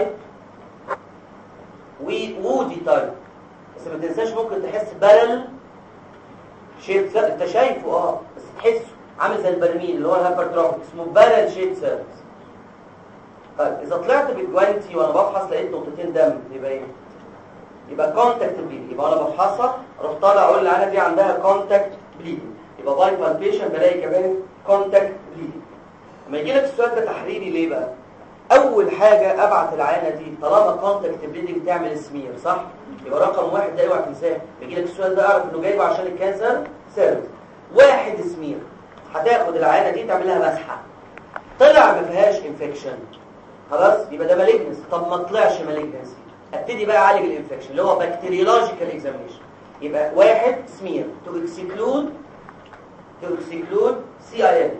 [SPEAKER 2] وودي تايب. بس ما تنساش ممكن تحس بارل شيب. انت شايفه اه بس تحسه عامل زي البرميل اللي هو الهايبرتروفيك اسمه بارل شيب سيرفيس. طيب اذا طلعت بالجوانتي وانا بفحص لقيت نقطتين دم يبقى ايه؟ يبقى كونتاكت بليدنج. يبقى انا بفحصها اروح طالع اقول العينه دي عندها كونتاكت بليدنج. يبقى باي بالبيشن بلاقي كمان كونتاكت بليدنج. لما يجي لك السؤال ده تحريري ليه بقى؟ اول حاجه ابعت العينه دي طالما كونتاكت بليدنج تعمل سمير، صح؟ يبقى رقم واحد ده اوعى تنساه، بيجي لك السؤال ده اعرف انه جايبه عشان الكانسر سيرفيس. واحد سمير، هتاخد العينه دي تعمل لها مسحه، طلع ما فيهاش انفكشن خلاص يبقى ده مالجنس. طب ما طلعش مالجنسي، ابتدي بقى اعالج الانفكشن اللي هو بكتيريولوجيكال اكزامينشن. يبقى واحد سمير تو اكسكلود تو اكسكلود سي اي ال.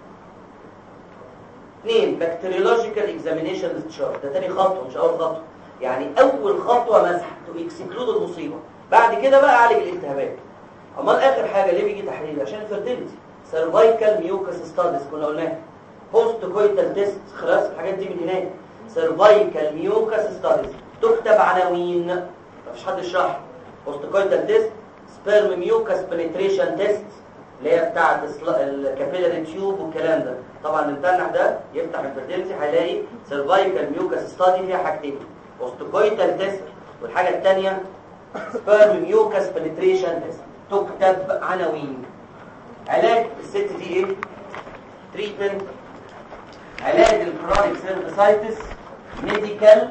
[SPEAKER 2] اثنين بكتيريولوجيكال اكزامينشن للتشارت، ده تاني خطوه مش اول خطوه. يعني اول خطوه مسح تو اكسكلود المصيبه، بعد كده بقى اعالج الالتهابات. امال اخر حاجه ليه بيجي تحليل؟ عشان الفيرتيليتي. سيرفايكال ميوكس ستاديز كنا قلناها، بوست كويتال تيست، خلاص الحاجات دي من هناك. سيرفايكال ميوكس ستاديز تكتب عناوين مفيش حد يشرحها. بوست كويتال تيست، سبيرم ميوكس بنتريشن تيست اللي هي بتاعه الكابيلاري تيوب والكلام ده. طبعا المتنح ده يفتح الفيرتيليتي هيلاقي سيرفايكال ميوكس ستادي فيها حاجتين، بوست كويتال تيست، والحاجه الثانيه سبيرم ميوكس بنتريشن تيست. تكتب عناوين. علاج الست دي ايه؟ تريتمنت. علاج الكرونيك سيرفيسايتس ميديكال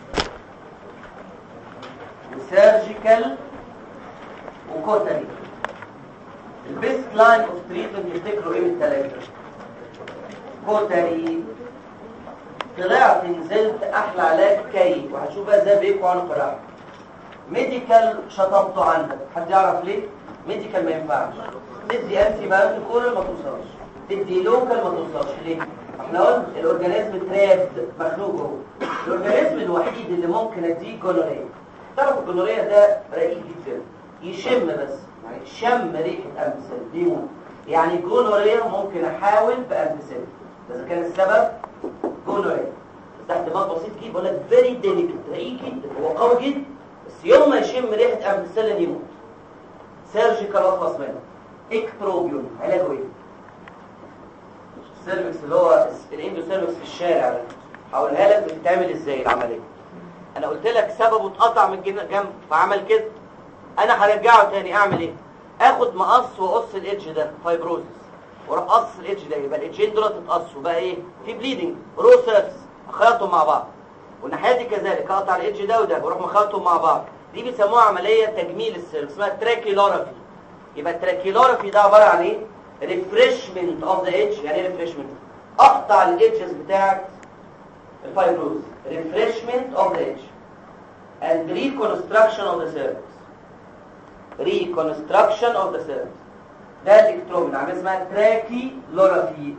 [SPEAKER 2] وسيرجيكال وكوتري. البيست لاين اوف تريتمنت يفتكروا ايه من الثلاثه؟ كوتري. طلعت نزلت احلى علاج كي، وهتشوف بقى ازاي بيكوا عن القراءه. ميديكال شطبته عندك، حد يعرف ليه؟ ميديكال ما ينفعش. تدي انتي بايوتيك اورال ما توصلش، تدي لوكال ما توصلش. ليه؟ احنا قلنا الاورجانيزم ترابد مخلوق اهو. الاورجانيزم الوحيد اللي ممكن اديه جونوريا. تعرف الجونوريا ده رقيق جدا، يشم بس، يعني شم ريحه امبسل بيموت. يعني جونوريا ممكن احاول بامبسل اذا كان السبب جونوريا. ده احتمال بسيط جدا، بقول لك فيري ديليكت، رقيق جدا، هو قوي جدا، بس يوم ما يشم ريحه امبسل يموت. سيرجيكال اخلص منه. اكتروبيون علاجه ايه؟ السيرفكس اللي هو الاندو سيرفكس في الشارع ده، هقولها لك بتتعمل ازاي العمليه. انا قلت لك سببه اتقطع من جنب فعمل كده، انا هرجعه تاني. اعمل ايه؟ اخد مقص واقص الادج ده فايبروزس، واروح قص الادج ده، يبقى الادجين دول اتقصوا بقى ايه؟ في بليدنج رو سيرفس، اخيطهم مع بعض. والناحيه دي كذلك اقطع الادج ده وده واروح مخيطهم مع بعض. دي بيسموها عمليه تجميل السيرفس اسمها تراكيلورافي. يبقى التراكيلورافي ده عباره عن ايه؟ ريفريشمنت اوف ذا ايدج. يعني ايه ريفريشمنت؟ اقطع الايدجز بتاعت الفايبروز. ريفريشمنت اوف ذا ايدج and reconstruction of the cervix. reconstruction of the cervix. ده الالكتروبين عامل اسمها تراكيلورافي.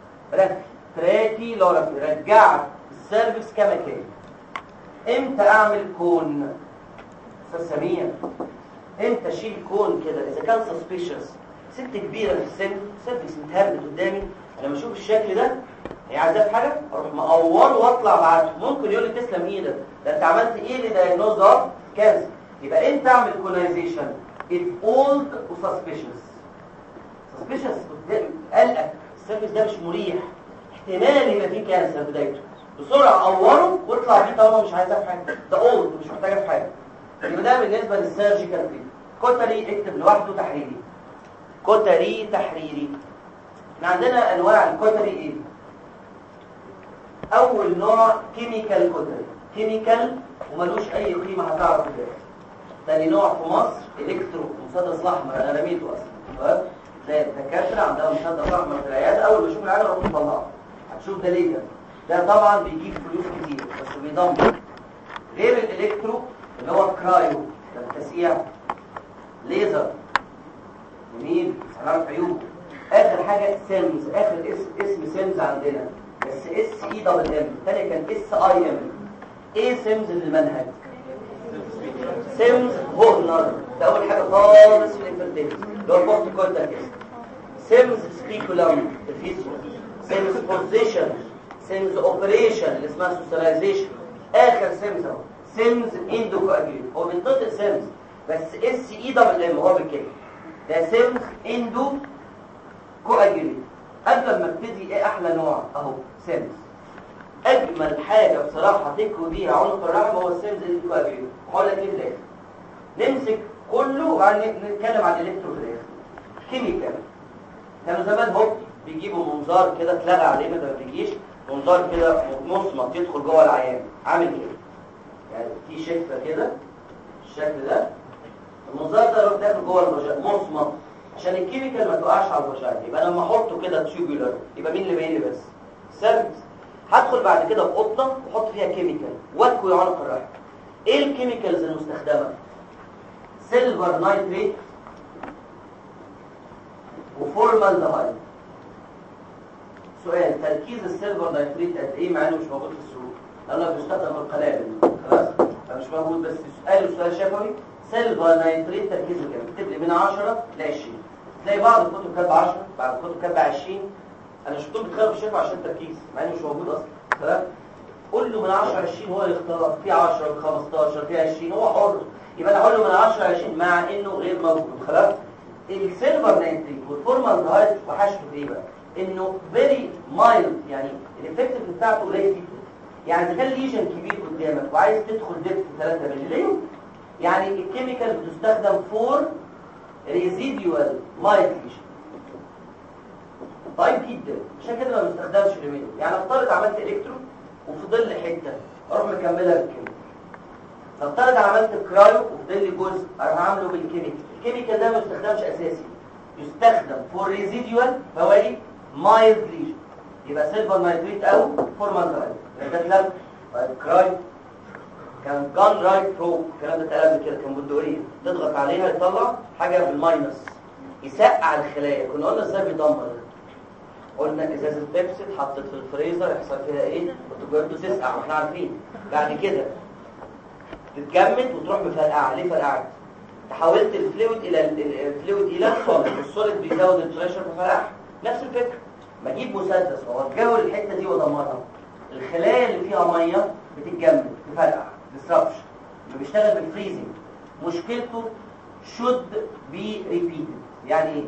[SPEAKER 2] تراكيلورافي رجعت السيرفكس كما كان. امتى اعمل كون؟ استاذ سمير امتى اشيل كون كده؟ اذا كان سسبيشس، ست كبيره في السن، سيرفكس متهربت قدامي، انا لما اشوف الشكل ده هي عايزاه في حاجه اروح مقوره واطلع بعده. ممكن يقول لي تسلم ايدك، ده انت عملت ايه لدايجنوز اوف كانسر. يبقى امتى اعمل كونايزيشن؟ if old وسسبيشس. سسبيشس قدام قلقك، السيرفكس ده مش مريح، احتمال يبقى فيه كانسر بدايته، بسرعه قوره واطلع بيه طالما مش عايزاه في حاجه. ده اولد مش محتاجه في حاجه. يبقى ده بالنسبه للسيرجيكال تريت. كوتري اكتب لوحده تحريري. كوتري تحريري. احنا عندنا انواع الكوتري ايه؟ اول نوع كيميكال كوتري، كيميكال وملوش اي قيمه هتعرف ازاي. ثاني نوع في مصر الكترو، مسدس احمر، انا رميته اصلا. تلاقي الدكاتره عندها مسدس احمر في العياده، اول ما يشوف العياده يروحوا مطلعه. هتشوف ده ليه؟ ده ده طبعا بيجيب فلوس كتير بس بيدمر. غير الالكترو اللي هو كرايو، ده التسقيع. ليزر جميل، هنعرف عيوبه. اخر حاجه سيمز، اخر اسم اسم سيمز عندنا بس اس اي دبل ام، الثاني كان اس اي ام. ايه سيمز للمنهج؟ سيمز هورنر، ده اول حاجه خالص في الانفيرتيليتي اللي هو البوست كويتال كيس. سيمز سبيكولم الفيسيو، سيمز بوزيشن، سيمز اوبريشن اللي اسمها سوشياليزيشن. اخر سيمز اهو سيمز اندوكواجيوليت، هو بينطق سيمز بس اس اي دبل ام هو بالكده. ده سيمز اندو كواجيوليت. قبل ما ابتدي ايه احلى نوع اهو سيمز. اجمل حاجه بصراحه تكوي بيها عنق الرحم هو السيمز اندو كواجيوليت. هقول لك ليه في الاخر. نمسك كله وبعدين نتكلم عن الالكترو في الاخر. كيميكال كانوا زمان هوب بيجيبوا منظار كده اتلغى عليه ما بيجيش، منظار كده مصمت يدخل جوه العيان عامل كده، يعني في شفه كده الشكل ده، المنظار ده يروح داخل جوه الفاجينا مصمت عشان الكيميكال ما تقعش على الفاجينا. يبقى لما احطه كده تيوبولار يبقى مين اللي باين لي بس؟ سيرفكس. هدخل بعد كده بقطنه واحط فيها كيميكال واكوي عنق الرحم. ايه الكيميكالز المستخدمه؟ سيلفر نايتريت وفورمالدهايد. سؤال: تركيز السيلفر نايتريت قد ايه مع انه مش موجود في السوق؟ لانه بيستخدم في القنابل خلاص فمش موجود، بس سؤال سؤال شفوي: سيلفر نايتريت تركيزه كام؟ اكتب لي من عشرة ل عشرين. تلاقي بعض الكتب كاتبه عشرة، بعض الكتب كاتبه عشرين. انا شفتهم بيتخانقوا في الشفا عشان التركيز مع انه مش موجود اصلا خلاص. قول له من عشرة ل عشرين، هو اللي يختار. في عشرة، في خمستاشر، في عشرين، هو حر. يبقى انا اقول له من عشرة ل عشرين مع انه غير موجود خلاص. السيلفر نايتريت والفورمالدهايد وحشته في ايه بقى؟ انه فيري مايلد، يعني الافكتيف بتاعته قليل جدا. يعني اذا كان ليجن كبير قدامك وعايز تدخل ديبث ثلاثة مللي، يعني الكيميكال بتستخدم فور ريزيديوال مايلد ليجن. طيب جدا، عشان كده ما بنستخدمش ريميديو. يعني افترض عملت الكترو وفضل لي حته اروح مكملها بالكيميكال. نفترض عملت كرايو وفضل لي جزء اروح عامله بالكيميكال. الكيميكال ده ما بيستخدمش اساسي، يستخدم فور ريزيديوال فوائد مايلد ليجن. يبقى سيلفر نايتريت او فورمالدهايد. ده كلام كرايو كان جان رايت برو، الكلام ده اتقال كده، كان بندقيه تضغط عليها يطلع حاجه بالماينس يسقع الخلايا. كنا قلنا ازاي بيدمر. قلنا ازازه بيبسي اتحطت في الفريزر يحصل فيها ايه؟ وتجربته تسقع واحنا عارفين. بعد كده تتجمد وتروح مفرقعه. ليه فرقعت؟ تحولت الفلويد الى الفلويد الى السوليد، والسوليد بيزود البريشر ففرقع. نفس الفكره، بجيب مسدس واوجهه للحته دي وادمرها. الخلايا اللي فيها ميه بتتجمد تفرقع ديسربشن. اللي بيشتغل بالفريزنج مشكلته should be repeated. يعني ايه؟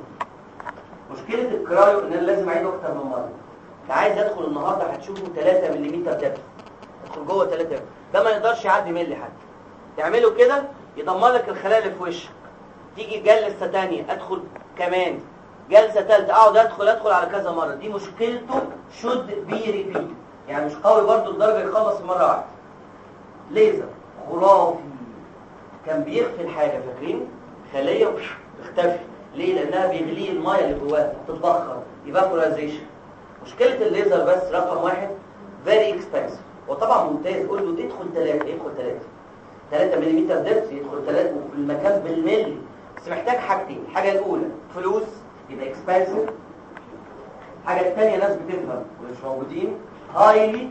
[SPEAKER 2] مشكله الكرايو ان انا لازم اعيده اكتر من مره. انت عايز ادخل النهارده هتشوفه ثلاثة ملم دبس، ادخل جوه ثلاثة، ده ما يقدرش يعدي ملي حتى. تعمله كده يدمر لك الخلايا اللي في وشك. تيجي جلسه ثانيه ادخل كمان، جلسه ثالثه اقعد ادخل ادخل على كذا مره. دي مشكلته should be repeated، يعني مش قوي برضو لدرجه يخلص مره واحده. ليزر خرافي كان بيخفي الحاجه، فاكرين؟ خليه تختفي. ليه؟ لانها بيغلي الميه اللي جواها تتبخر، ايفابورايزيشن. مشكله الليزر بس رقم واحد فيري اكسبنسيف. وطبعا ممتاز، قول له تدخل ثلاثة يدخل ثلاثة ثلاثة ملم دبس يدخل ثلاثة وفي المكان بالملي. بس محتاج حاجتين: الحاجه الاولى فلوس يبقى اكسبنسيف، الحاجه الثانيه ناس بتفهم ومش موجودين، هايلي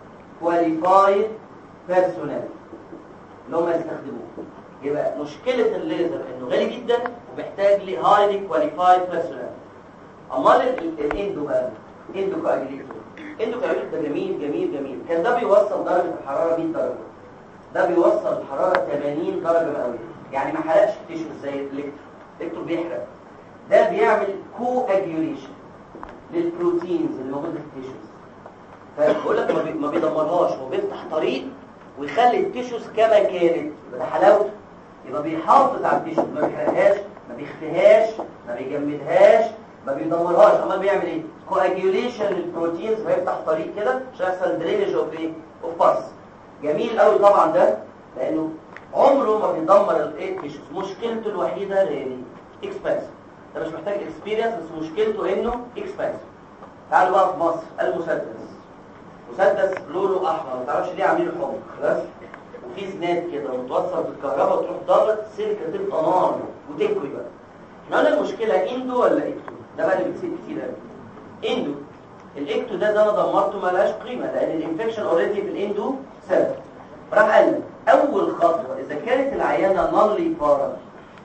[SPEAKER 2] كواليفايد بيرسونال اللي هم يستخدموه. يبقى مشكله الليزر انه غالي جدا ومحتاج لي هايلي كواليفايد بيرسونال. امال الاندو بقى، اندو كواجيليتور. اندو كواجيليتور ده جميل جميل جميل. كان ده بيوصل درجه الحراره مية درجه، ده بيوصل الحراره ثمانين درجه مئويه، يعني ما حرقش التيشو زي الالكترو. الالكترو بيحرق، ده بيعمل كواجيوليشن للبروتينز اللي موجوده في التيشوز. فبقول لك ما بيدمرهاش، هو بيفتح طريق ويخلي التيشوز كما كانت. يبقى ده حلاوته، يبقى بيحافظ على التيشوز، ما بيحرقهاش، ما بيخفيهاش، ما بيجمدهاش، ما بيدمرهاش. امال بيعمل ايه؟ كواجيوليشن للبروتينز، فيفتح طريق كده عشان يحصل درينج اوف ايه؟ اوف باس. جميل قوي طبعا ده، لانه عمره ما بيدمر الايه تيشوز. مشكلته الوحيده غير اكسبنسيف. ده مش محتاج اكسبيرينس، بس مشكلته انه اكسبنسيف. تعالوا بقى في مصر المسدس. مسدس لونه احمر، ما تعرفش ليه عاملينه حمر خلاص، وفي زناد كده ومتوصل بالكهرباء وتروح ضغط سلكه تبقى نار وتكوي بقى. احنا قلنا المشكله اندو ولا اكتو؟ ده بقى اللي بيصير كتير قوي. اندو. الاكتو ده ده انا دمرته مالهاش قيمه، لان الانفكشن اوريدي في الاندو سبب. راح قال لك اول خطوه اذا كانت العيانه نالي بارا،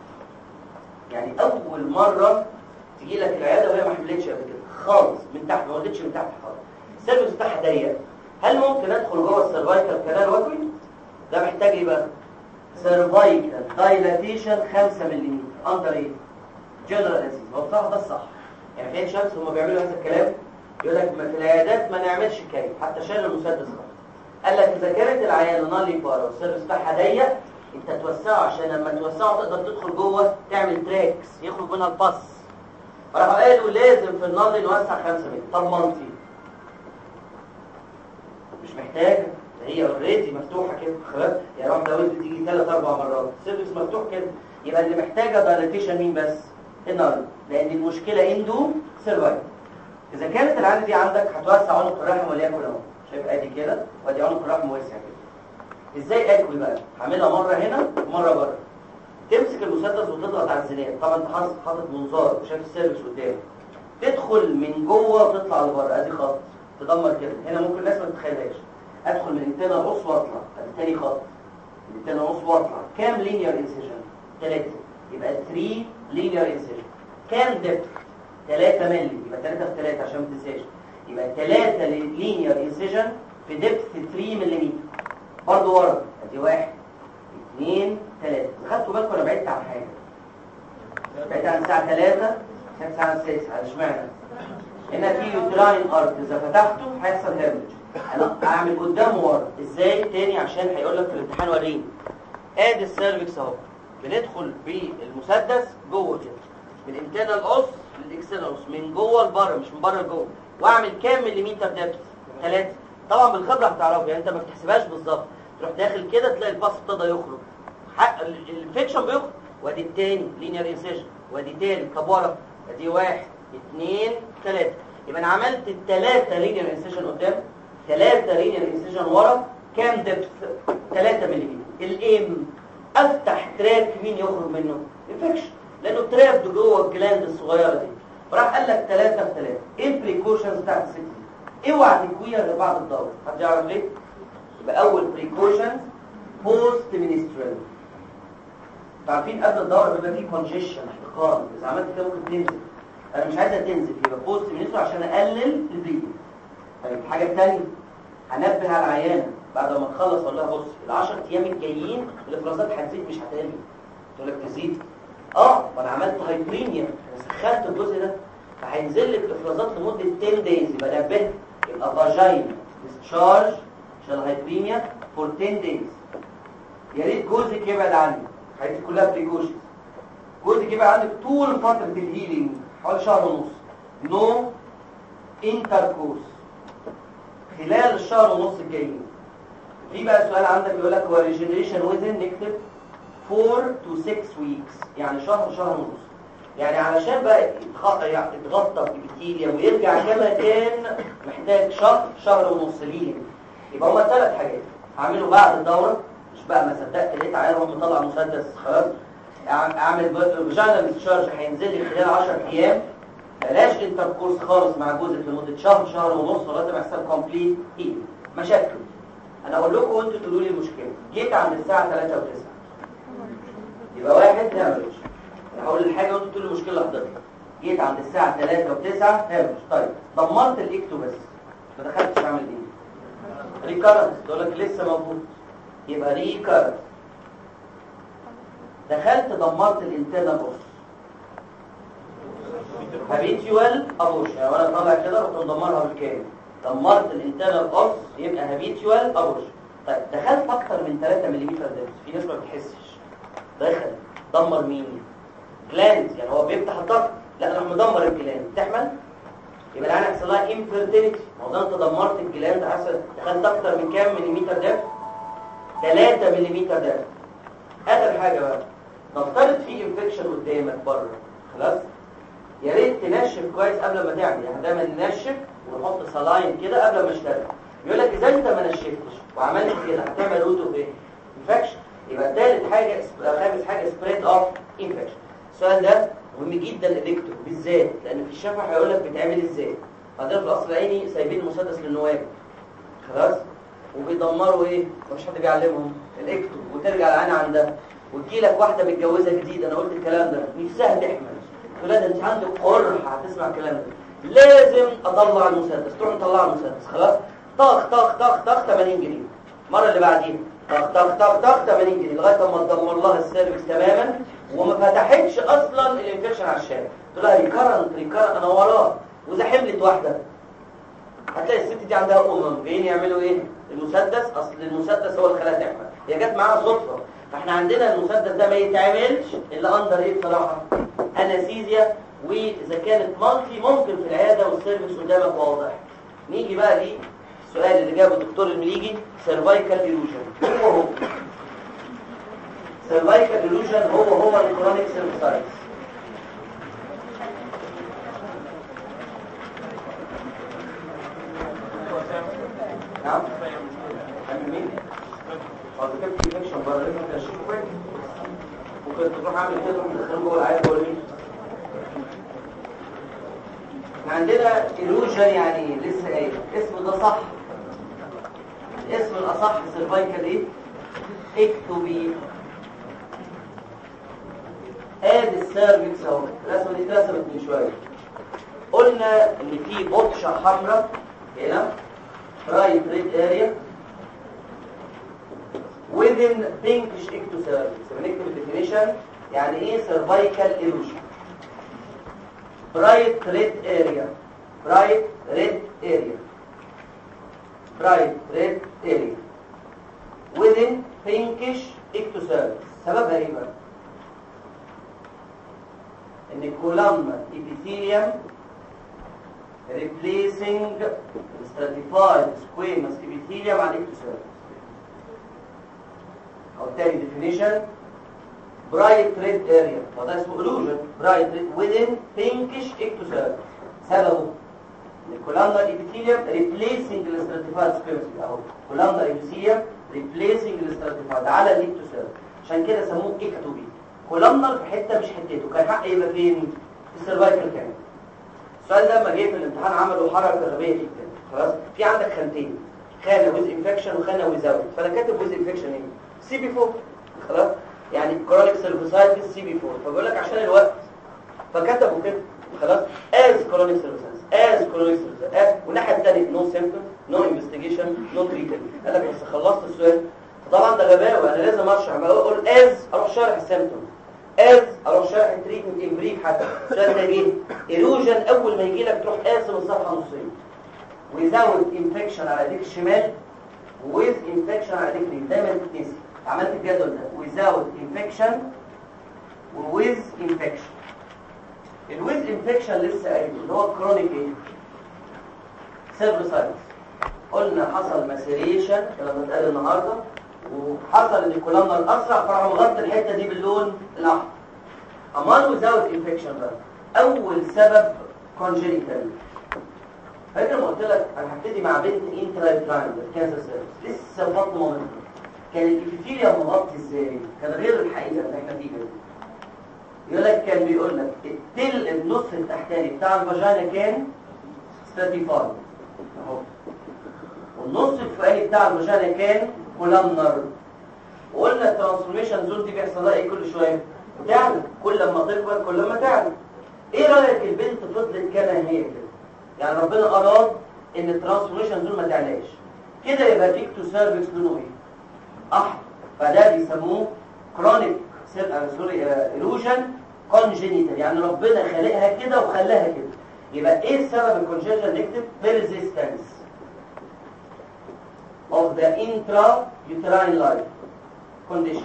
[SPEAKER 2] يعني اول مره تجي لك العياده وهي ما حملتش قبل كده خالص من تحت، ما ولدتش من تحت خالص، السيرفكس بتاعها ضيق، هل ممكن ادخل جوه السيرفايكال كانال واكل؟ ده محتاج ايه بقى؟ سيرفايكال دايلاتيشن خمسة ملم اندر ايه؟ جنرال انستيزيا. هو بصراحه ده الصح، يعني في عين شمس هم بيعملوا هذا الكلام، يقول لك في العيادات ما نعملش كيف حتى شال المسدس خالص. قال لك اذا كانت العيانه نالي بارا والسيرفكس بتاعها ضيق، انت توسعه عشان لما توسعه تقدر تدخل جوه تعمل تراكس يخرج منها الباس. راحوا قالوا لازم في النالي نوسع خمسة ملم. طب منطي محتاجه، هي اوريدي مفتوحه كده خلاص، يعني واحده ولد تيجي ثلاث اربع مرات السيرفكس مفتوح كده، يبقى اللي محتاجه دايليتيشن مين بس؟ النار، لان المشكله اندو سيرفايف. اذا كانت العاده دي عندك هتوسع عنق الرحم وليكن اهو، شايف ادي كده وادي عنق الرحم واسع كده. ازاي اكوي بقى؟ هعملها مره هنا ومره بره. تمسك المسدس وتضغط على الزناد، طبعا انت حاطط منظار وشايف السيرفكس قدامك، تدخل من جوه وتطلع لبره، ادي خط تدمر كده. هنا ممكن الناس ما تتخيلهاش، ادخل من انتنا نص واطلع، ادي تاني خط من انتنا نص واطلع. كام لينير انسيجن؟ ثلاثة، يبقى ثلاثة لينير انسيجن. كام دبت؟ ثلاثة مللي، يبقى ثلاثة في ثلاثة عشان ما تنساش، يبقى ثلاثة لينير انسيجن في دبت ثلاثة مللي. برضه ورا، ادي واحد اثنين ثلاثة. خدتوا بالكم انا بعدت عن حاجه؟ بعدت عن الساعه ثلاثة كانت الساعه ستة، اشمعنى؟ هنا في يوتراين ارت، اذا فتحته هيحصل هيرمج. انا اعمل قدام ورا ازاي تاني عشان هيقول لك في الامتحان وريني. ادي السيرفكس اهو، بندخل بالمسدس جوه كده من انترنال اوس للاكسترنال اوس، من جوه لبره مش من بره لجوه، واعمل كام مليمتر دبت؟ ثلاثة. طبعا بالخبره هتعرفوا، يعني انت ما بتحسبهاش بالظبط، تروح داخل كده تلاقي الباص ابتدى يخرج، الانفكشن بيخرج، وادي التاني لينير انسيجن، وادي تالت. طب ورا، ادي واحد اثنين ثلاثة، يبقى انا عملت الثلاثة لينير انسيجن قدام، ثلاثة لينير انسيجن ورا. كام دبت؟ ثلاثة مللي. الايم افتح تراك مين يخرج منه؟ انفكشن، لانه تراب جوه الجلاند الصغيره دي. فراح قال لك ثلاثة في ثلاثة. ايه البريكوشنز بتاعت الست دي؟ اوعى تكويها غير بعد الدوره. حد يعرف ليه؟ يبقى اول بريكوشن بوست مينسترال. عارفين قبل الدوره بيبقى فيه كونجيشن، احتقان، اذا عملت كده ممكن تنزل. انا مش عايزها تنزل، يبقى بوست مينسترال عشان اقلل البليدنج. طيب الحاجه الثانيه، هنبه على العيانه بعد ما نخلص اقول لها بص العشر ايام الجايين الافرازات هتزيد مش هتقل. تقول لك تزيد؟ اه وانا عملت هايبريميا، انا سخنت الجزء ده، فهينزل لك الافرازات لمده عشرة دايز. يبقى نبه، يبقى فاجين ديسشارج عشان الهايبريميا فور عشرة دايز. يا ريت جوزك يبعد عنك، حياتي كلها بريكوشن. جوزك يبعد عنك طول فتره الهيلينج حوالي شهر ونص. نو انتركورس خلال الشهر ونص الجايين. في بقى سؤال عندك يقول لك هو ريجنريشن ويزن، نكتب فور تو سكس ويكس، يعني شهر شهر ونص. يعني علشان بقى يتغطى بإبيثيليا ويرجع كما كان محتاج شهر شهر ونص ليه. يبقى هما ثلاث حاجات هعمله بعد الدوره، مش بقى ما صدقت لقيت عيال هو مطلع مسدس خلاص، اعمل فاجينال ديسشارج هينزل لي خلال عشرة ايام. بلاش انتركورس خالص مع جوزك لمده شهر شهر ونص لغايه ما يحصل كومبليت هيل. مشاكل انا اقول لكم وانتوا تقولوا لي المشكله. جيت عند الساعه ثلاثة وتسعة، يبقى واحد هامرج. انا هقول الحاجه وانتوا تقولوا المشكله لحضرتك. جيت عند الساعه ثلاثة وتسعة هامرج. طيب دمرت الاكتو بس ما دخلتش اعمل ايه؟ ريكارنس، تقول لك لسه موجود، يبقى ريكارنس. دخلت دمرت الانترنال اوس، هابيتيوال ابوشن، يعني وانا طالع كده رحت مدمرها بالكامل. دمرت الانترنال اوس يبقى هابيتيوال ابوشن. طيب دخلت اكتر من ثلاثة مللي دبس، في ناس ما بتحسش. دخل دمر مين؟ جلاند، يعني هو بيفتح الضغط، لا انا مدمر الجلاند تحمل، يبقى العين هيحصل لها انفيرتيليتي. ما هو انت دمرت الجلاند، حصل دخلت اكتر من كام مليمتر دبس؟ ثلاثة مليمتر دبس. اخر حاجه بقى، نفترض في انفكشن قدامك بره خلاص، يا ريت تنشف كويس قبل ما تعمل. يعني دايما ننشف ونحط صلاين كده قبل ما اشتغل. يقول لك اذا انت ما نشفتش وعملت كده هتعمل روت اوف ايه؟ انفكشن. يبقى ثالث حاجه خامس حاجه سبريد اوف انفكشن. السؤال ده مهم جدا للدكتور بالذات، لان في الشفا هيقول لك بيتعمل ازاي. بعدين في القصر العيني سايبين المسدس للنواب خلاص، وبيدمروا ايه؟ مفيش حد بيعلمهم الاكتو، وترجع العين عندها وتجي لك واحده متجوزه جديد. انا قلت الكلام ده، نفسها تحمل، تقول لها انت عندك قرح هتسمع الكلام ده، لازم اطلع المسدس. تروح مطلع المسدس خلاص، طخ طخ طخ طخ ثمانين جنيه. المره اللي بعديها طخ طخ طخ طخ ثمانين جنيه، لغايه ما تدمر لها السيرفكس تماما وما فتحتش اصلا الانفكشن على الشارع. تقول لها ريكارنت ريكارنت انا وراه. واذا حملت واحده هتلاقي الست دي عندها امم جايين يعملوا ايه؟ المسدس، اصل المسدس هو اللي خلاها تحمل، هي جت معاها صدفه. فاحنا عندنا المسدس ده ما يتعملش الا اندر ايه بصراحه؟ انستيزيا. واذا كانت مالتي ممكن في العياده والسيرفيس قدامك واضح. نيجي بقى السؤال اللي جابه الدكتور المليجي سيرفايكال إيروجن هو هو سيرفايكال إيروجن هو هو الكرونيك سيرفيسايتس. نعم عامل مين؟ اه ده كان في انفكشن بره لازم تشوفه كويس. ممكن تروح عامل كده تروح تدخله جوه العيال جوه مين؟ احنا عندنا إيروجن يعني لسه ايه؟ اسم ده صح. الاسم الاصح سيرفايكال ايه؟ اكتوبي. ادي السيرفكس اهو، الرسمه دي اترسمت من شويه. قلنا ان في بطشه حمراء هنا رايت ريد اريا within pinkish ectocervix. بنكتب الديفينيشن يعني ايه cervical erosion. bright red area bright red area bright red area within pinkish ectocervix. سببها ايه بقى؟ ان الكولامنر epithelium replacing stratified squamous epithelium على ectocervix. او تاني definition bright red area وده اسمه illusion bright red within pinkish ectocervix. سببه ان الكولامنر epithelium replacing stratified squamous اهو columnar epithelium replacing stratified على الectocervix. عشان كده سموه اكتوبي. كولامنر في حته مش حتته، كان حق يبقى فين؟ في السيرفايكال كان. السؤال ده لما جه في الامتحان عملوا حركه غبيه جدا. خلاص في عندك خانتين، خانه ويز انفكشن وخانه ويزاوت، فانا كاتب ويز انفكشن ايه؟ سي بي فور. خلاص يعني كرونيك سيرفيسايتس سي بي فور، فبقول لك عشان الوقت فكتبوا كده. خلاص از كرونيك سيرفيسايتس از كرونيك سيرفيسايتس والناحيه الثانيه نو سيمبتوم نو انفستيجيشن نو تريتمنت. قال لك بس خلصت السؤال. طبعا ده غباوه، انا لازم اشرح. ما اقول از اروح شارح السيمبتوم، از اروح شارح التريتمنت ان بريف. حتى السؤال ده جه ايروجن اول ما يجي لك تروح قاسم الصفحه نصين. ويزود انفكشن على ايديك الشمال ويز انفكشن على ايديك اليمين، دايما تتنسي. عملت الجدول ده ويزود انفكشن وويز انفكشن. الويز انفكشن لسه قايل اللي هو الكرونيك ايه؟ سيرفيسايتس. قلنا حصل ماسيريشن الكلام ده اتقال النهارده، وحصل ان الكولامنر اسرع فراح مغطي الحته دي باللون الاحمر. امال ويزاوت انفكشن بقى اول سبب كونجينيتال. فاكر ما قلت لك انا هبتدي مع بنت انترايترايند كانسر سيرفيس لسه بطن مامتها، كان الابيثيليوم مغطي ازاي؟ كان غير الحقيقه اللي احنا فيه كده. يقول لك كان بيقول لك التل النص التحتاني بتاع الفاجينا كان ستراتيفايد اهو، والنص الفوقاني بتاع الفاجينا كان كولامنر. وقلنا الترانسفورميشن زون دي بيحصل لها ايه كل شويه؟ تعلى، كل ما تكبر كل ما تعلى. ايه رايك البنت فضلت كما هي كده؟ يعني ربنا اراد ان الترانسفورميشن زون ما تعلاش كده، يبقى الاكتو سيرفكس لونه ايه؟ احمر. فده بيسموه كرونيك سوري ايروجن كونجينيتال، يعني ربنا خلقها كده وخلاها كده. يبقى ايه السبب الكونجينيتال؟ نكتب بيرزيستنس of the intrauterine life condition.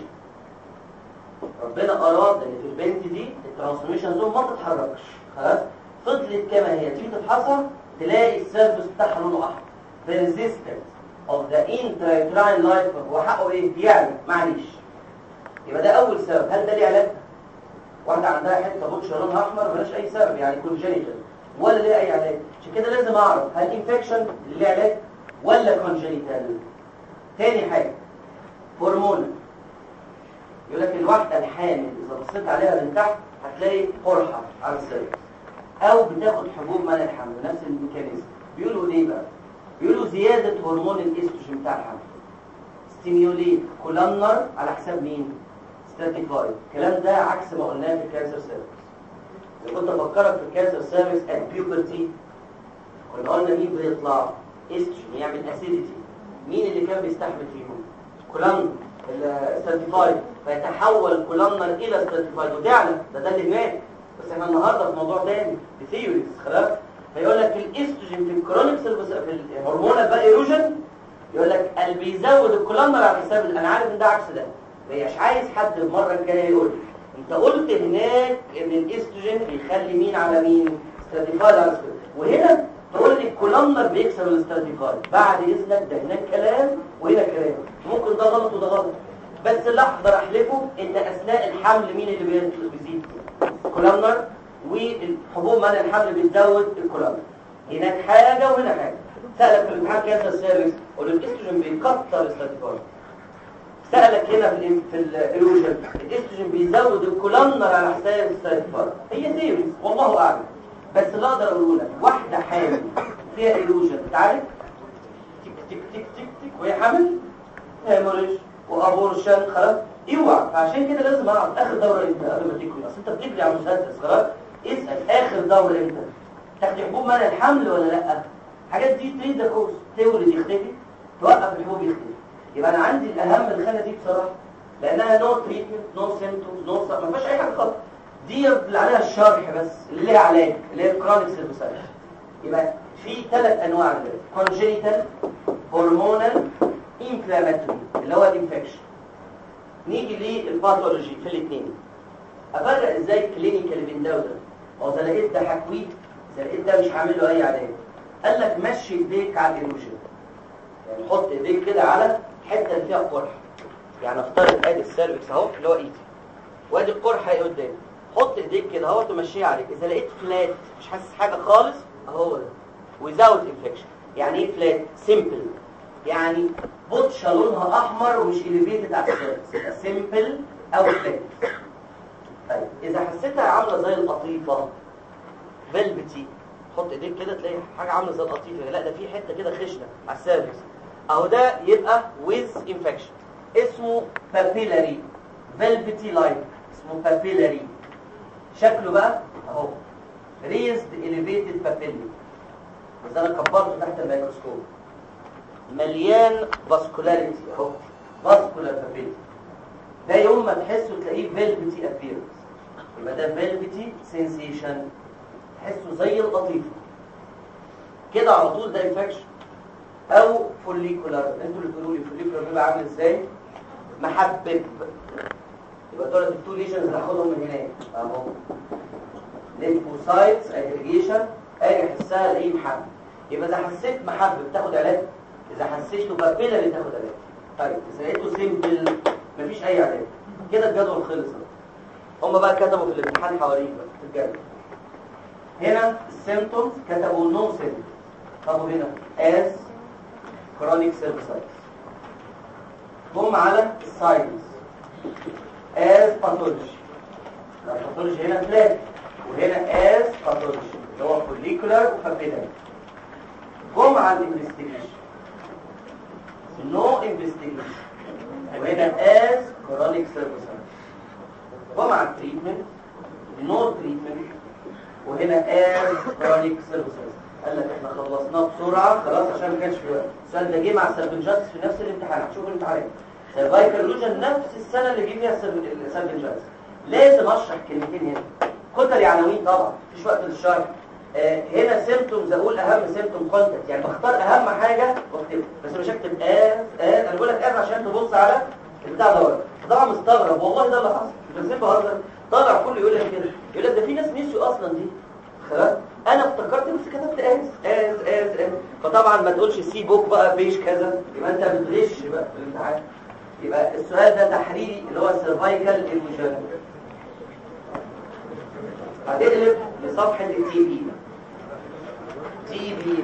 [SPEAKER 2] ربنا اراد ان في البنت دي الترانسفورميشن زون ما تتحركش. خلاص فضلت كما هي، تيجي تتحصل تلاقي السيرفس بتاعها لونه احمر. persistence of the intrauterine life. هو حقه ايه؟ يعني معلش. يبقى ده اول سبب. هل ده ليه علاج؟ واحده عندها حته بوتشه لونها احمر ملهاش اي سبب، يعني كونجينيتال ولا ليه اي علاج. عشان كده لازم اعرف هل انفكشن اللي ليه علاج ولا كونجينيتال. تاني حاجه هرمون. يقول لك الواحده الحامل اذا بصيت عليها من تحت هتلاقي قرحه على السيرفس، او بتاخد حبوب منع الحمل نفس الميكانيزم. بيقولوا ليه بقى؟ بيقولوا زياده هرمون الاستروجين بتاع الحمل ستيميوليت كولامنر على حساب مين؟ ستراتيفايد. الكلام ده عكس ما قلناه في الكانسر سيرفيس. لو كنت افكرك في الكانسر سيرفيس ات بيوبرتي كنا قلنا مين بيطلع؟ استروجين يعمل اسيديتي. مين اللي كان بيستحمل فيهم؟ كولامنر الستراتيفايد، فيتحول كولامنر الى ستراتيفايد وتعلى. ده ده اللي هناك. بس احنا النهارده في موضوع تاني بثيوريز. خلاص فيقول لك الاستروجين في الكرونيك سيرفيس في الهرمونال بقى ايروجن، يقول لك اللي بيزود الكولامنر على حساب. انا عارف ان ده عكس ده، مش عايز حد المره الجايه يقول لي انت قلت هناك ان الاستروجين بيخلي مين على مين؟ ستراتيفايد على ستراتيفايد، وهنا تقول لي الكولامنر بيكسر الاستراتيكاي، بعد اذنك ده هناك كلام وهنا كلام، ممكن ده غلط وده غلط، بس اللي اقدر احلفه ان اثناء الحمل مين اللي بيزيد؟ الكولامنر، والحبوب منع الحمل بتزود الكولامنر. هناك حاجه وهنا حاجه. سالك في الامتحان كانسر سيرفكس قول له الاستروجين بيكتر الاستراتيكاي. سالك هنا في في الايروجن الاستروجين بيزود الكولامنر على حساب الاستراتيكاي. هي ثيوريز والله اعلم، بس اللي اقدر اقوله لك واحده حامل فيها ايروجن تعرف تك تك تك تك تك وهي حامل هيموريج وابورشن خلاص اوعى. فعشان كده لازم اعرف اخر دوره امتى قبل ما تجري. اصل انت بتجري على المسدس خلاص، اسال اخر دوره امتى، تاخد حبوب منع الحمل ولا لا. الحاجات دي تريد ذا كورس، تولد يختفي، توقف الحبوب يختفي. يبقى انا عندي الاهم الخانه دي بصراحه لانها نو تريتمنت نو سيمبتومز نو ما فيهاش اي حاجه خالص. دي اللي عليها الشرح بس اللي ليها علاج اللي هي الكرونيك سيرفيسايتس. يبقى في ثلاث انواع من كونجينيتال هرمونال انفلاماتوري اللي هو الانفكشن. نيجي للباثولوجي في الاثنين. افرق ازاي كلينيكال بين ده وده؟ هو ده لقيت ده حكويت، ده لقيت ده مش هعمل له اي علاج. قال لك مشي ايديك على الايروجن، يعني حط ايديك كده على الحته اللي فيها قرح. يعني افترض ادي السيرفكس اهو اللي هو ايدي، وادي القرحه اهي قدامي، حط ايديك كده اهو تمشيها عليك. اذا لقيت فلات مش حاسس حاجه خالص اهو ده without infection. يعني ايه فلات؟ سيمبل، يعني بطشه لونها احمر ومش اليفيتد على السيرفكس، يبقى سيمبل او فلات. طيب اذا حسيتها عامله زي القطيفه فيلفتي، حط ايديك كده تلاقي حاجه عامله زي القطيفه، لا ده في حته كده خشنه على السيرفكس اهو، ده يبقى with infection. اسمه papillary velvety like، اسمه papillary. شكله بقى اهو raised elevated papillae، بس انا كبرته تحت الميكروسكوب، مليان فاسكولاريتي اهو، فاسكولار papillae. ده يوم ما تحسه تلاقيه velvety appearance، يبقى ده velvety sensation، تحسه زي القطيفه كده على طول، ده انفكشن. او فوليكولار، انتوا اللي تقولوا لي فوليكولار بيبقى عامل ازاي؟ محبب. يبقى دول التو ليجنز اللي هاخدهم من هناك اهو، ليمفوسايتس اجريجيشن، اجي احسها الاقيه محبب. يبقى اذا حسيت محبب تاخد علاج، اذا حسيته بابيلاري تاخد علاج. طيب اذا لقيته سيمبل مفيش اي علاج، كده الجدول خلص. هم بقى كتبوا في الامتحان حواليك بقى في الجدول هنا السيمبتومز، كتبوا نو سيمبتومز. طب هنا as chronic cervicitis. هم على الساينس as pathology. الباثولوجي هنا فلات، وهنا as pathology اللي هو follicular وفابيلاري. هم على الانفستيجيشن no investigation، وهنا as chronic cervicitis. هم على التريتمنت no treatment، وهنا as chronic cervicitis. قال لك احنا خلصناه بسرعه خلاص عشان ما كانش في وقت. السؤال ده جه مع السيرفنجاتس في نفس الامتحان، هتشوفوا الامتحان سيرفايكال لوجن نفس السنه اللي جه فيها السيرفنجاتس. لازم اشرح كلمتين هنا، كتر عناوين طبعا مفيش وقت للشرح. آه هنا سيمبتومز، اقول اهم سيمبتوم كونتاكت، يعني بختار اهم حاجه واكتبها، بس مش هكتب اه اه انا بقول لك اه عشان تبص على البتاع ده. طبعا مستغرب والله ده اللي حصل، مش بس بهزر. طالع كله يقول لك كده، يقول لك ده في ناس نسيوا اصلا دي خلاص. انا افتكرت بس كتبت از از از از فطبعا ما تقولش سي بوك بقى بيش كذا، يبقى انت بتغش بقى في الامتحان. يبقى السؤال ده تحريري اللي هو سيرفايكال ايروجن. هتقلب لصفحه التي بي. تي بي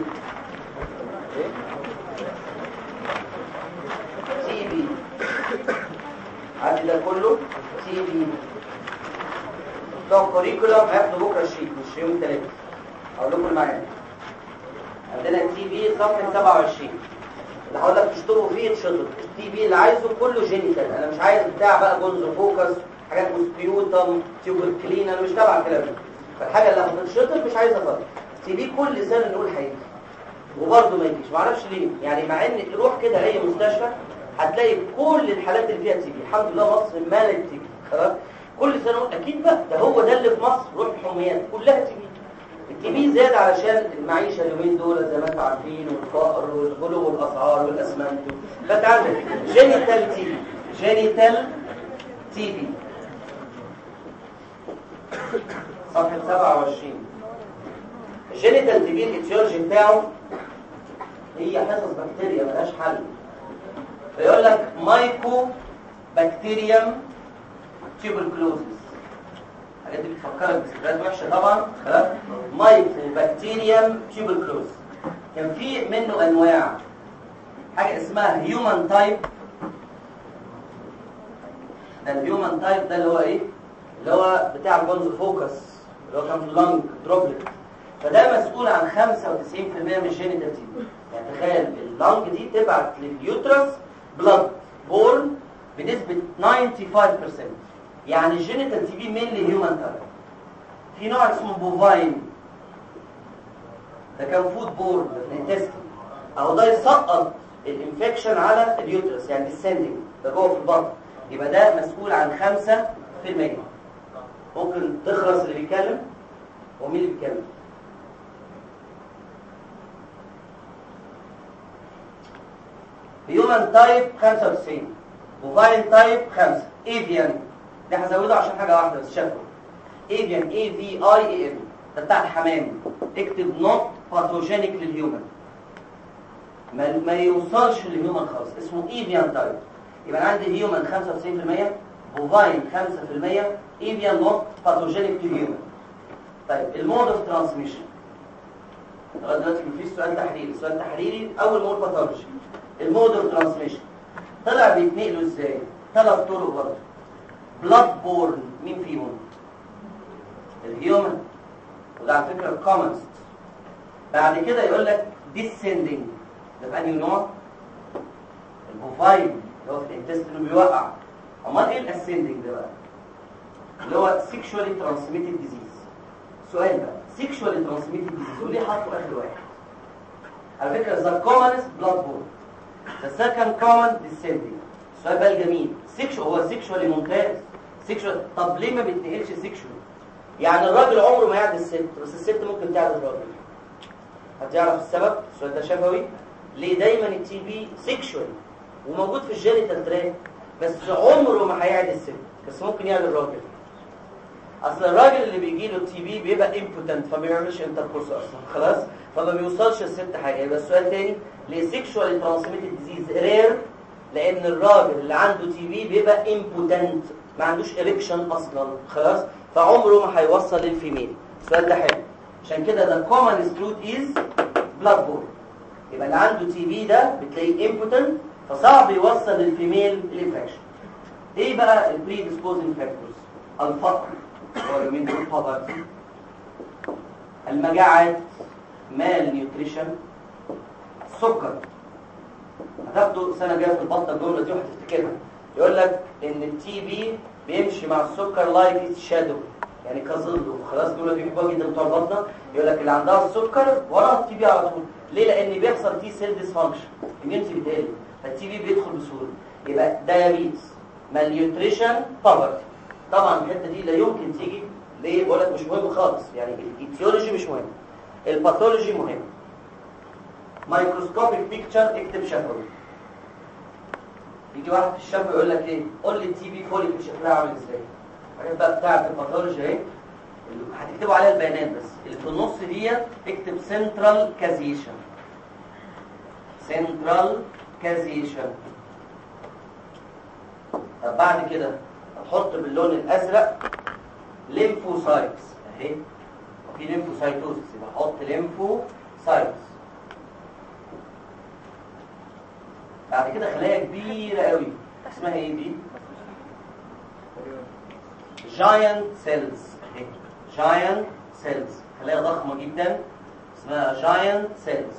[SPEAKER 2] تي بي عندي ده كله تي بي. بتوع الكوريكولم هياخدوا بكره الشيت مش يوم الثلاثاء. اقول لكم معايا عندنا التي بي صفحه سبعة وعشرين اللي هقول لك تشتروا فيه تشطر. التي بي اللي عايزه كله جينيتال، انا مش عايز بتاع بقى جونز فوكس حاجات سبيوتم تيوبر كلين، انا مش تبع الكلام ده. فالحاجه اللي هتتشطر مش عايزها خالص. تي بي كل سنه نقول هيجي وبرضه ما يجيش، ما اعرفش ليه. يعني مع ان روح كده اي مستشفى هتلاقي كل الحالات اللي فيها تي بي، الحمد لله مصر مالت تي بي خلاص. كل سنه نقول اكيد بقى ده هو ده اللي في مصر، روح الحميات كلها تي بي. التي بي زاد علشان المعيشه اليومين دول زي ما انتم عارفين، والفقر والغلو والاسعار والاسمنت. فتعالى جينيتال تي بي، جينيتال تي بي صفحه سبعة وعشرين. الجينيتال تي بي الاتيولوجي بتاعه هي حصص بكتيريا ملهاش حل. فيقول لك مايكو بكتيريوم تيوبركلوزس. الحاجات دي بتفكرك بذكريات وحشه طبعا. خلاص مايكو بكتيريوم تيوبركلوزس. كان في منه انواع، حاجه اسمها هيومن تايب. الهيومن تايب ده اللي هو ايه؟ اللي هو بتاع الجونز فوكس اللي هو كان في اللنج دروبلت. فده مسؤول عن خمسة وتسعين بالمية من الجينيتال تي بي. يعني تخيل اللنج دي تبعت لليوترس بلاد بورن بنسبه خمسة وتسعين بالمية. يعني الجينيتال تي بي مينلي هيومن تايب. في نوع اسمه بوفاين، ده كان فود بورن في الانتستين، اهو ده يسقط الانفكشن على اليوترس يعني ديسندنج، ده جوه في البطن، يبقى ده مسؤول عن خمسة في المية. ممكن تخلص اللي بيتكلم؟ ومين اللي بيتكلم؟ هيومن تايب خمسة وتسعين، بوفاين تايب خمسة، ايفيان ده هزوده عشان حاجه واحده بس شافه. ايفيان اي في اي اي ام ده بتاع الحمام. اكتب نوت باثوجينيك للهيومن، ما, ما يوصلش للهيومن خالص، اسمه ايفيان تايب. يبقى عندي هيومن خمسة وتسعين بالمية، بوفاين خمسة بالمية، ايفيان نوت باثوجينيك للهيومن. طيب المود اوف ترانسميشن لغايه دلوقتي مفيش سؤال تحريري. سؤال تحريري اول ما اقول باثولوجي. المود اوف ترانسميشن طلع بيتنقلوا ازاي؟ ثلاث طرق برضه. بلاد بورن مين فيهم؟ الهيومن، وده على فكره الكومنست. بعد كده يقول لك ديسندنج، ده بأنهي نوع؟ البوفاين اللي هو في الانتستين بيوقع. امال ايه الاسندنج ده بقى؟ اللي هو سيكشوالي ترانسميتد ديزيز. سؤال بقى، سيكشوالي ترانسميتد ديزيز وليه حطوا اخر واحد؟ على فكره ذا كومنست بلاد بورن، ذا سكند كومن ديسندنج. السؤال بقى الجميل، سيكشوال هو سيكشوالي ممتاز. سيكشوال طب ليه ما بيتنقلش سيكشوال؟ يعني الراجل عمره ما يعدي الست، بس الست ممكن تعدي الراجل. هتعرف السبب؟ السؤال ده شفوي. ليه دايما التي بي سيكشوال وموجود في الجينيتال تراك، بس عمره ما هيعدي الست، بس ممكن يعدي الراجل. اصل الراجل اللي بيجي له تي بي بيبقى امبوتنت، فما بيعملش انتركورس اصلا خلاص، فما بيوصلش الست حاجه. يبقى السؤال تاني، ليه سيكشوال ترانسميتد ديزيز رير؟ لان الراجل اللي عنده تي بي بيبقى امبوتنت، ما عندوش اريكشن اصلا خلاص، فعمره ما هيوصل للفيميل. السؤال ده حلو. عشان كده ده كومن ستروت از بلاد بورن. يبقى اللي عنده تي بي ده بتلاقيه امبوتنت، فصعب يوصل للفيميل الانفكشن. ايه بقى البري ديسبوزنج فاكتورز؟ الفقر هو اليومين دول poverty، المجاعات مال نيوتريشن، السكر. هتاخدوا سنه جايه في البطنه الجمله دي وهتفتكرها. يقول لك ان التي بي بيمشي مع السكر لايك شادو، يعني كظل. خلاص دول بيحبوها جدا بتوع البطنه. يقول لك اللي عندها السكر وراها التي بي على طول. ليه؟ لان بيحصل تي سيل ديسفانكشن، الاميونتي بتقل، فالتي بي بيدخل بسهوله. يبقى دايابيتس، مال نيوتريشن، poverty. طبعا الحته دي لا يمكن تيجي. ليه؟ بقول لك مش مهم خالص، يعني الايتيولوجي مش مهم، الباثولوجي مهم. مايكروسكوبيك بيكتشر اكتب شفوي. يجي واحد في الشفوي يقول لك ايه؟ قول لي التي بي فوليك شكلها عامل ازاي؟ الحاجات بقى بتاعت الباثولوجي اهي هتكتبوا عليها البيانات، بس اللي في النص ديت اكتب سنترال كازيشن. سنترال كازيشن. طب بعد كده هتحط باللون الازرق ليمفوسايتس اهي، في ليمفوسايتوزس، يبقى احط ليمفوسايتس. بعد كده خلايا كبيره قوي اسمها ايه دي؟ جاينت سيلز اهي، جاينت سيلز، خلايا ضخمه جدا اسمها جاينت سيلز.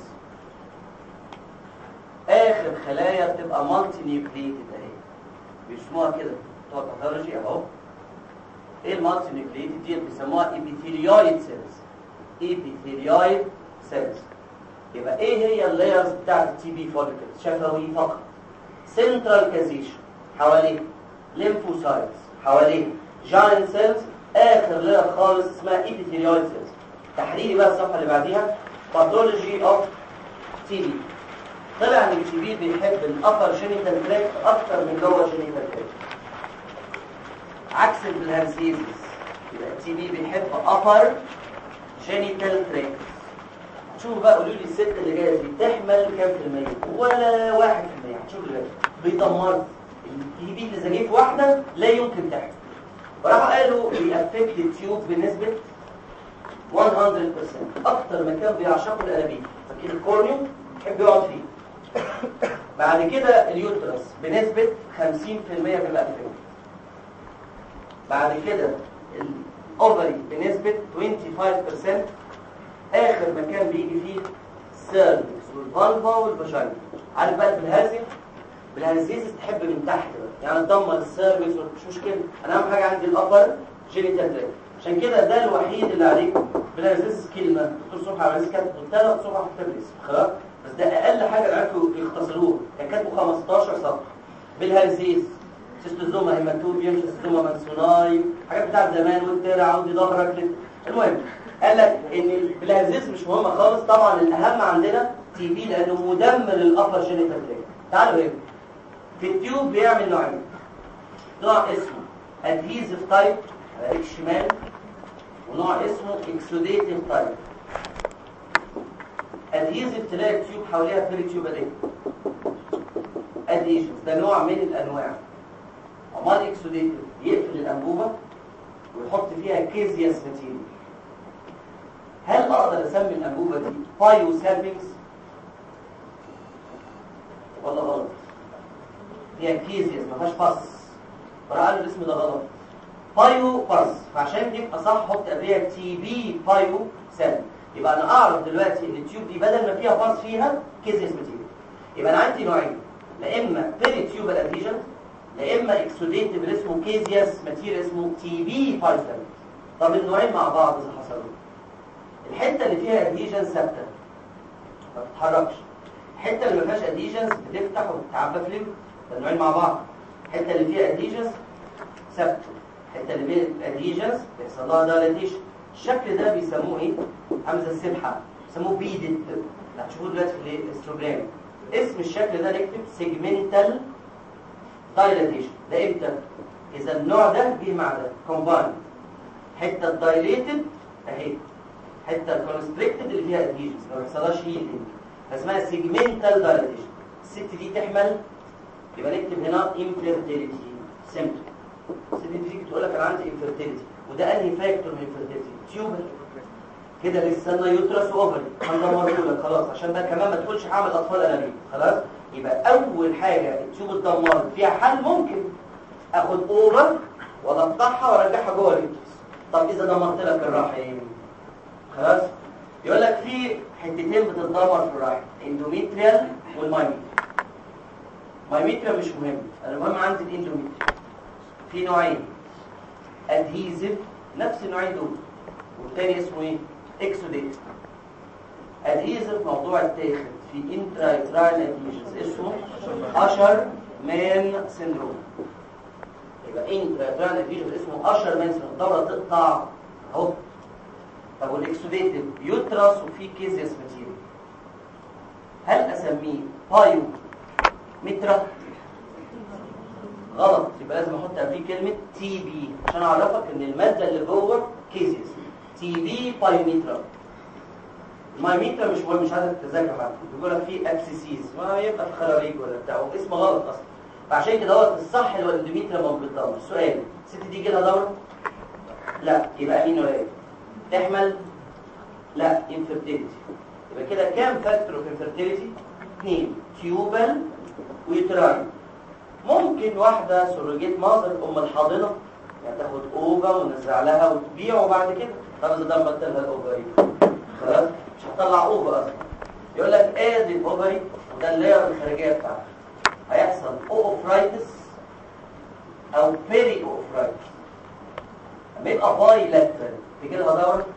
[SPEAKER 2] اخر خلايا بتبقى مالتي نيوكليتد اهي، بيسموها كده بتوع الباثولوجي اهو. ايه المالتي نيوكليتد دي؟ بيسموها ايبيثيليويد سيلز. ايبيثيليويد سيلز. يبقى ايه هي اللايرز بتاعت التي بي فوليكلز؟ شفوي فقط. سنترال كازيشن حواليه، ليمفوسايتس حواليه، جاينت سيلز، اخر لاير خالص اسمها ايبيثيليويد سيلز. تحريري بقى الصفحه اللي بعديها، باثولوجي اوف تي بي. طلع ان التي بي بيحب الابر جينيتال تراك اكتر من اللور جينيتال تراك، عكس البلهارسيزيس. يبقى التي بي بيحب upper genital tract شوفوا بقى قولوا لي الست اللي جايه دي تحمل كام في المية؟ ولا واحد في المية. هتشوفوا دلوقتي بيدمر التي بي اللي زي في واحده لا يمكن تحمل. وراحوا قالوا بيأفكت التيوب بنسبه مية بالمية. اكتر مكان بيعشقه الانابيب، فاكر الكورنيوم يحب يقعد فيه. بعد كده اليوترس بنسبه خمسين في المية بيبقى افكت. بعد كده الاوفري بنسبه خمسة وعشرين في المية. اخر مكان بيجي فيه السيرفكس والفالفا والفاجينا. عارف بقى بالهازي بالهازيز تحب من تحت بقى، يعني تدمر السيرفكس مش مشكله، انا اهم حاجه عندي الابر جينيتال تراك. عشان كده ده الوحيد اللي عليكم بالهازيز كلمه دكتور صبحي عبد العزيز كاتب ثلاث صفح في كتاب الاسم خلاص، بس ده اقل حاجه اللي عرفوا يختصروه، كان كاتبه خمستاشر صفحه. بالهازيز سيستوزوما هيماتوبيوم سيستوزوما مانسوناي، حاجات بتاعت زمان والترع ودي ظهرك. المهم قال لك ان البلازيز مش مهمه خالص، طبعا الاهم عندنا تي بي لانه مدمر الابر جينيتال تراك. تعالوا هنا في التيوب بيعمل نوعين، نوع اسمه ادهيزيف تايب على الشمال، ونوع اسمه اكسوديتيف تايب. ادهيزيف تلاقي التيوب حواليها فيري تيوب اديه ادهيشنز، ده نوع من الانواع. امال اكسوديتيف يقفل الانبوبه ويحط فيها كيزياس ماتيريال. هل اقدر اسمي الانبوبه دي بايو سيرفينكس ولا غلط؟ فيها كيزياس ما فيهاش باس، فراح قالوا الاسم ده غلط، بايو باس، فعشان تبقى صح حط قبلها تي بي بايو سيرفينكس. يبقى انا اعرف دلوقتي ان التيوب دي بدل ما فيها باس فيها كيزياس ماتيريال. يبقى انا عندي نوعين، لا اما بيري تيوبال ادهيجن، لا اما اكسوديتيف اللي اسمه كيزياس ماتيريال اسمه تي بي بايو سيرفينكس. طب النوعين مع بعض اذا حصلوا، الحته اللي فيها ادهيجن ثابته ما بتتحركش، الحته اللي ما فيهاش ادهيجنز بتفتح وبتتعبى فلويد، النوعين مع بعض. الحته اللي فيها ادهيجنز ثابته، الحته اللي فيها ادهيجنز بيحصل لها دايليتيشن. الشكل ده بيسموه ايه؟ همزه السبحه، بيسموه بيدد. هتشوفوه دلوقتي في الاستروجرام. اسم الشكل ده نكتب سيجمنتال دايليتيشن. ده امتى؟ اذا النوع ده جه مع ده كومباين، حته دايليتد اهي، حتى الكونستريكتد اللي فيها ادهيجنز ما بيحصلهاش هيلينج، فاسمها سيجمنتال دايليتيشن. الست دي تحمل، يبقى نكتب هنا انفيرتيليتي سيمبتوم. الست دي تيجي تقول لك انا عندي انفيرتيليتي، وده انهي فاكتور من انفيرتيليتي؟ تيوبر. كده لسه لنا يوترس واوفري هندمره لك خلاص، عشان بقى كمان ما تقولش هعمل اطفال انابيب خلاص. يبقى اول حاجه التيوب اتدمرت فيها حل، ممكن اخد اوفر واقطعها وارجعها جوه اليوترس. طب اذا دمرت لك الرحم خلاص، يقول لك في حتتين بتتدمر في الرحم، اندوميتريال والمايميتريال. مايميتريال مش مهم، انا المهم عندي الاندوميتريال. في نوعين ادهيزيف نفس النوعين دول، والتاني اسمه ايه؟ اكسوديتيف. ادهيزيف موضوع التاخد في انترايترايل ادهيجنز اسمه اشر مان سيندروم. يبقى انترايترايل ادهيجنز اسمه اشر مان سيندروم، الدوره تقطع اهو. طب والاكسوديتيف يوترس وفي كيزياس ماتيريال، هل اسميه بايو مترا؟ غلط، يبقى لازم احط قبليه كلمه تي بي عشان اعرفك ان الماده اللي جوه كيزياس. تي بي بايوميترا. المايوميترا مش مهم، مش عايزك تذاكر حاجه، بيقول لك في ابسيسيز ما يبقى في خراريج ولا بتاع، اسم غلط اصلا. فعشان كده هو الصح اللي هو الاندوميترا ما بتدورش. سؤال، الست دي يجي لها دوره؟ لا، يبقى مين ولا ايه؟ تحمل؟ لا، انفيرتيليتي. يبقى كده كام فاكتور اوف انفيرتيليتي؟ اثنين، تيوبال ويوتراين. ممكن واحده سروجيت ماذر ام الحاضنه يعني تاخد اوفا ونزرع لها وتبيعه بعد كده. طب اذا دمرت لها الاوفري خلاص مش هتطلع اوفا اصلا. يقول لك ادي الاوفري وده اللاير الخارجيه بتاعته، هيحصل اوفرايتس او بيري اوفرايتس. لما يبقى باي لاترال تيجي لها دوره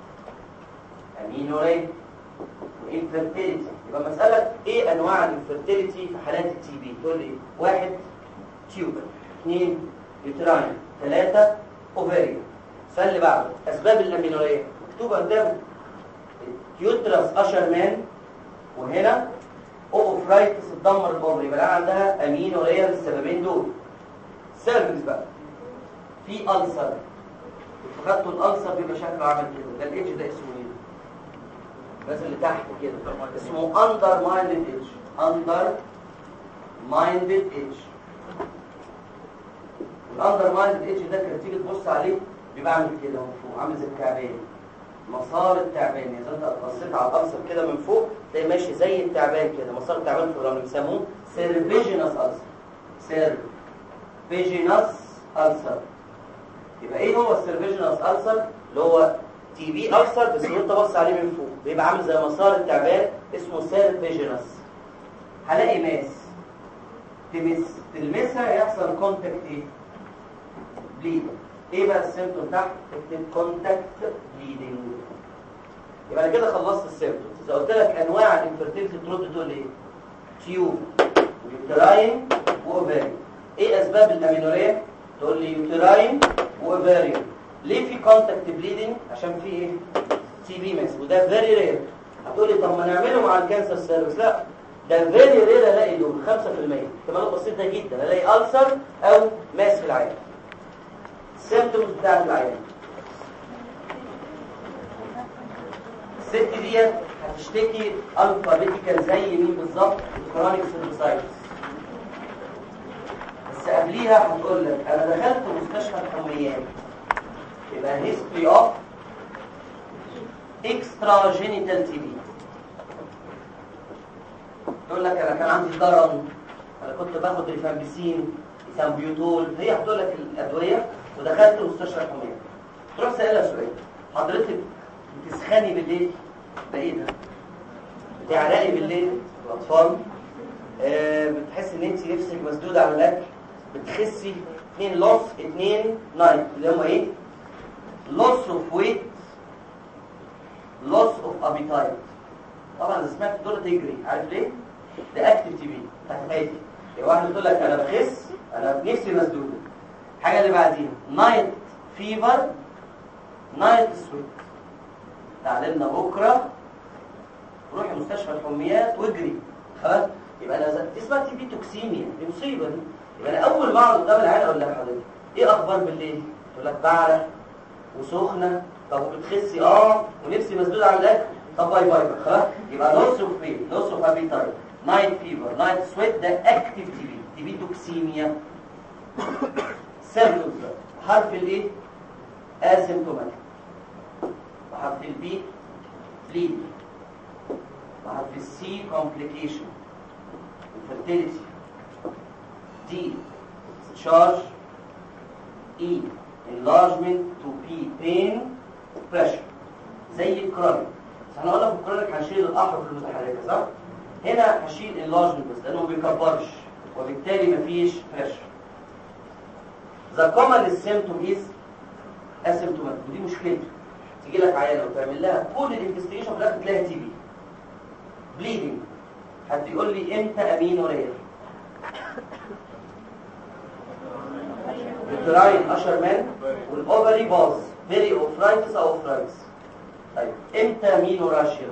[SPEAKER 2] امينوري وانفيرتيليتي. يبقى مساله ايه انواع الانفيرتيليتي في حالات التي بي؟ تقول لي واحد تيوبر، اثنين يوتراين، ثلاثه اوفري. السؤال اللي بعده اسباب الامينوريه مكتوبه قدامك، يوترس اشر مان، وهنا اوفرايتس اتدمر الاوفري، يبقى عندها امينوريه للسببين دول. سيرفيس بقى في ألسر، خدتوا الألسر بيبقى شكله عامل كده، ده الإيدج ده اسمه ايه؟ الناس اللي تحت كده اسمه اندر مايندد ايدج. اندر مايندد ايدج. الاندر مايندد ايدج ده كده تيجي تبص عليه بيبقى عامل كده من فوق، عامل زي التعبان، مسار التعبان. اذا انت بصيت على القرص كده من فوق تلاقي ماشي زي التعبان كده، مسار التعبان في الرمل بيسموه سيرفيجينس ألسر. سيرفيجينس ألسر. يبقى ايه هو السيرفيجينس ألسر؟ اللي هو تي بي ألسر بس وانت بص عليه من فوق بيبقى عامل زي مسار التعبان، اسمه سيرفيجينس. هلاقي ماس تمس تلمسها يحصل كونتاكت ايه؟ بليد. ايه بقى السيمتوم تحت؟ اكتب كونتاكت بليدنج. يبقى انا كده خلصت السيمتومز. اذا قلت لك انواع الانفيرتيلتي ترد تقول ايه؟ تيوب ويوتراين واوفاريان. ايه اسباب الامينوريا؟ تقول لي يوتراين واوفاريان. ليه في كونتاكت بليدنج؟ عشان في ايه؟ تي بي ماس، وده فيري رير. هتقول لي طب ما نعمله مع الكانسر سيرفيس. لا، ده فيري رير الاقي دول خمسة في المية، احتمالات بسيطه جدا الاقي ألسر او ماس في العين. السيمتومز بتاعت العين، الست ديت هتشتكي الفا ريتيكال زي مين بالظبط؟ كرونيك سيرفيسايتس. بس قبليها هتقول لك انا دخلت مستشفى الحميات، يبقى هيستوري اوف اكسترا جينيتال تي بي. تقول لك انا كان عندي ضرن، انا كنت باخد ريفامبيسين، ايثامبيوتول، هي هتقول لك الادويه ودخلت مستشفى الحميات. تروح سألها سؤال، حضرتك بتسخني بالليل؟ بايدها. بتعرقي بالليل؟ الاطفال. آه بتحس ان انت نفسك مسدوده على الاكل؟ بتخسي؟ اثنين لوس، اثنين نايت اللي هم ايه؟ لوس اوف ويت، لوس اوف ابيتايت. طبعا اذا سمعت دول تجري، عارف ليه؟ ده اكتف تي بي هتتعدي. يعني واحد يقول لك انا بخس، انا نفسي مسدوده. الحاجه اللي بعديها نايت فيفر، نايت سويت. تعلمنا بكره روح مستشفى الحميات واجري. خلاص؟ يبقى انا دي اسمها تي بي توكسيميا، دي مصيبه دي. يبقى انا اول ما اقعد قدام العيال اقول لها حضرتك ايه اخبار بالليل؟ تقول لك بعرق وسخنه. طب وبتخسي؟ اه ونفسي مسدود على الاكل. طب باي باي. خلاص؟ يبقى لوس اوف بين، لوس اوف ابيتايت، نايت فيفر، نايت سويت، ده اكتف تي بي، تي بي توكسيميا. سيمبتومز حرف الايه؟ اسيمتوماتيك. وحرف البي بليد. وحرف السي كومبليكيشن، infertility. دي discharge. E enlargement to P pain pressure زي الكرونيك. بس احنا قلنا في الكرونيك هنشيل الاحرف المتحركه صح؟ هنا هشيل enlargement بس لانه ما بيكبرش وبالتالي مفيش pressure. The commonest symptom is asymptomatic، ودي مشكلته. تيجي لك عيانه وتعمل لها كل الانفستيجيشن في الاخر تلاقيها تي بي. بليدنج. حد يقول لي امتى امينوريا؟ التراين اشهر مان، والاوفري باظ، فيري اوفرايتس او اوفرايتس. طيب امتى مينوراشيا؟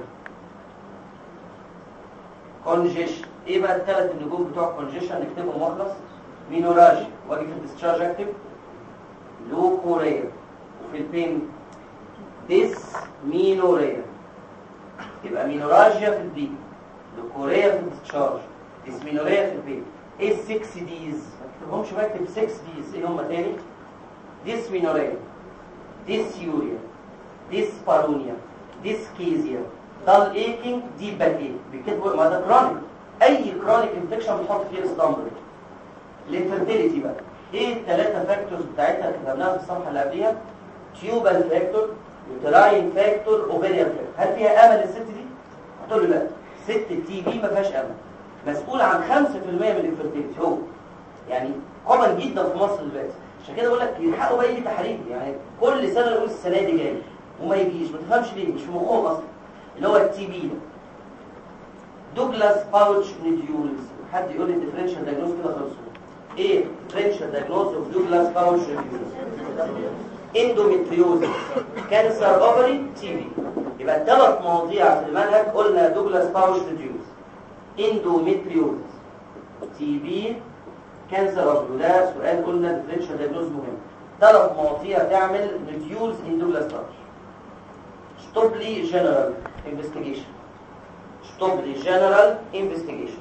[SPEAKER 2] كونجيشن. ايه بقى الثلاث النجوم بتوع كونجيشن نكتبهم واخلص؟ مينوراجيا، واجي في الديسشارج اكتب لوكوريا، وفي البين ديس مينوريا. يبقى مينوراجيا في البي، لوكوريا في الديسشارج، ديسمينوريا في البين. ايه السكس ديز؟ ما تكتبهمش بقى، اكتب سكس ديز. ايه هم تاني؟ ديسمينوريا، ديسيوريا، ديسبارونيا، ديسكيزيا، دال ايكينج، دي باكين. بيكتبوا ما ده كرونيك. اي كرونيك انفكشن بتحط فيه اسطمبل. الانفيرتيليتي بقى ايه الثلاثه فاكتورز بتاعتها اللي كتبناها في الصفحه اللي قبليها؟ تيوبال فاكتور، يوتراين فاكتور، اوفيريان فاكتور. هل فيها امل الست دي؟ هتقول له لا، ست التي بي ما فيهاش امل. مسؤول عن خمسة في المية من الانفيرتيليتي هو، يعني كومن جدا في مصر دلوقتي. عشان كده بقول لك يلحقوا بقى يجي تحاليل، يعني كل سنه نقول السنه دي جاي وما يجيش، ما تفهمش ليه، مش في مخهم اصلا. اللي هو التي بي ده دوجلاس باوتش نيديولز. حد يقول لي ديفرنشال دايجنوز كده خلصوا. ايه ديفرنشال دايجنوز اوف دوجلاس باوتش نيديولز؟ اندوميتريوزس، كانسر اوفري، تي بي. يبقى الثلاث مواضيع في المنهج قلنا دوجلاس باوتش نيديولز، اندوميتريوزس، تي بي، كانسر اوفري. وده سؤال قلنا ديفرنشال دايجنوز مهم. ثلاث مواضيع تعمل نيديولز ان دوجلاس باوتش. اشطب لي جنرال انفستيجيشن. اشطب لي جنرال انفستيجيشن.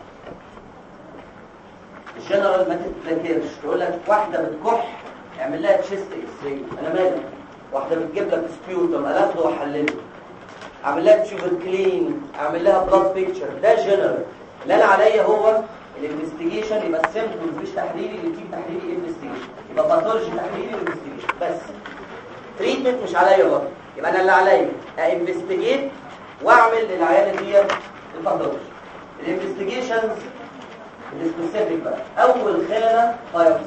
[SPEAKER 2] الجنرال ما تتذكرش، تقول لك واحده بتكح اعمل لها تشيست اكس راي، انا مالي. واحده بتجيب لك سبيوتم اخده واحلله، اعمل لها تشوفر كلين، اعمل لها بلاد بيكتشر، ده جنرال. اللي انا عليا هو الانفستيجيشن، يبقى السيمبتومز مش تحليلي، اللي تيجي تحليلي انفستيجيشن، يبقى باثولوجي تحليلي وانفستيجيشن بس. تريتمنت مش عليا برضه، يبقى انا اللي عليا انفستيجيت واعمل للعيانه دي الباثولوجي. الانفستيجيشنز السبيسيفيك بقى، اول خانه بايوبسي،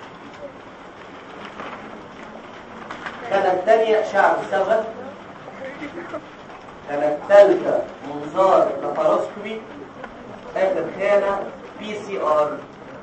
[SPEAKER 2] الخانه الثانيه اشعه بالصبغه، الخانه الثالثه منظار لاباروسكوبي، اخر خانه بي سي ار.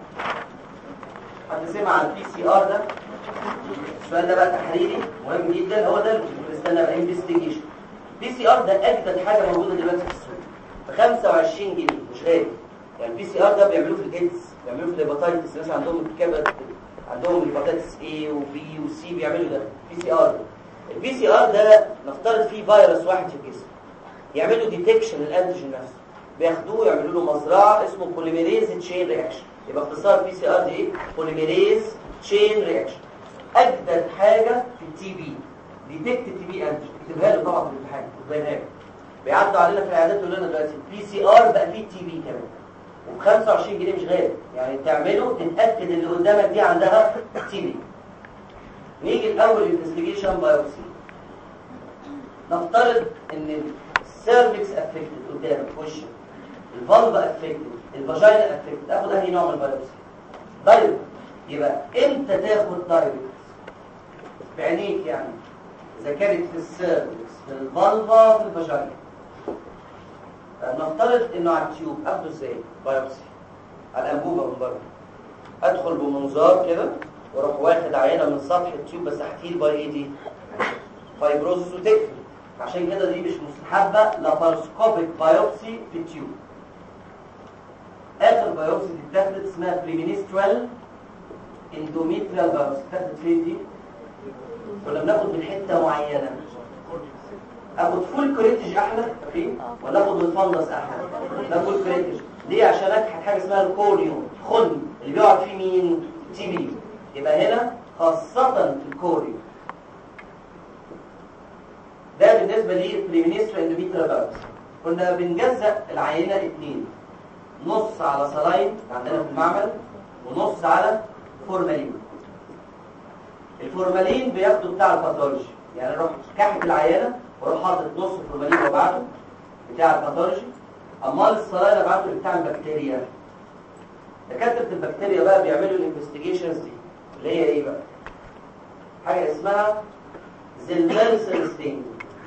[SPEAKER 2] حد سمع عن البي سي ار ده؟ السؤال ده بقى تحريري مهم جدا، هو ده اللي بنستنى بقى انفستيجيشن. بي سي ار ده اجدد حاجه موجوده دلوقتي في السوق ب خمسة وعشرين جنيه، مش غالي. يعني البي سي ار ده بيعملوه في الايدز، بيعملوه في الهيباتايتس، الناس عندهم كبد، عندهم هيباتايتس اي وبي وسي بيعملوا ده بي سي ار. البي سي ار ده نفترض فيه فيروس واحد في الجسم، يعملوا ديتكشن للانتيجين نفسه، بياخدوه يعملوا له مزرعه اسمه بوليميريز تشين رياكشن. يبقى اختصار بي سي ار دي ايه؟ بوليميريز تشين رياكشن. اجدد حاجه في التي بي، ديتكت تي بي انتيجين، اكتبها له طبعا في الامتحان، البرنامج بيعدوا علينا في العيادات يقولوا لنا دلوقتي بي سي ار بقى فيه تي بي كمان، وب خمسة وعشرين جنيه مش غالي، يعني تعمله تتاكد اللي قدامك دي عندها تي بي. نيجي الاول انفستيجيشن بايوبسي. نفترض ان السيرفكس افكتد قدامك في وشك، الفالفا افكتد، الفاجينا افكتد، اخد انهي نوع من البايوبسي؟ دايركت. يبقى امتى تاخد دايركت؟ بعينيك يعني، اذا كانت في السيرفكس، في الفالفا، في الفاجينا. نفترض انه على التيوب، اخده ازاي؟ بايوبسي على الانبوبه من بره. ادخل بمنظار كده واروح واخد عينه من سطح التيوب، بس هحكيل باي ايه دي؟ فايبروزس وتقفل. عشان كده دي مش مستحبه لاباروسكوبيك بايوبسي في التيوب. اخر بايوبسي دي اتاخدت اسمها بريمينسترال اندوميتريال بايوبسي. اتاخدت فين دي؟ كنا بناخد من حته معينه. اخد فول كوريتج احلى فين؟ ولا اخد من فندس احلى؟ لا فول كوريتج. ليه؟ عشان اكحت حاجه اسمها الكوريوم، خن اللي بيقعد فيه مين؟ تي بي. يبقى هنا خاصه في الكوريوم. ده بالنسبه للبريمينسترال اندوميتريال بايوبسي. كنا بنجزأ العينه اثنين، نص على صلاين عندنا في المعمل، ونص على فورمالين. الفورمالين بياخدوا بتاع الباثولوجي، يعني اروح كحت العينه واروح حاطط نص فورمالين وابعته بتاع الباثولوجي، امال الصلاين ابعته بتاع البكتيريا. دكاتره البكتيريا بقى بيعملوا الانفستيجيشنز دي اللي هي ايه بقى؟ حاجه اسمها زيل-نيلسون ستين.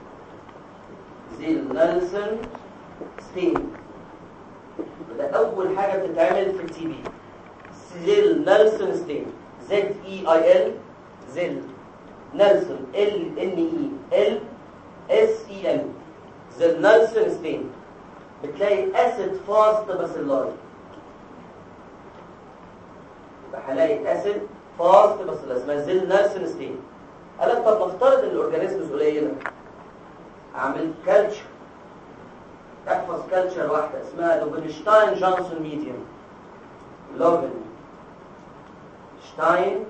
[SPEAKER 2] زيل-نيلسون ستين ده اول حاجه بتتعمل في التي بي. زيل-نيلسون ستين، زد اي اي ال، زيل نيلسون ال ان اي ال اس اي ال، زيل-نيلسون ستين. بتلاقي اسيد فاست باسيلاي، يبقى هلاقي اسيد فاست باسيلاي اسمها زيل-نيلسون ستين. قال لك طب نفترض ان الاورجانيزمز قليله، اعمل كالتشر، احفظ كالتشر واحده اسمها لوفنشتاين جونسون ميديوم. لوفنشتاين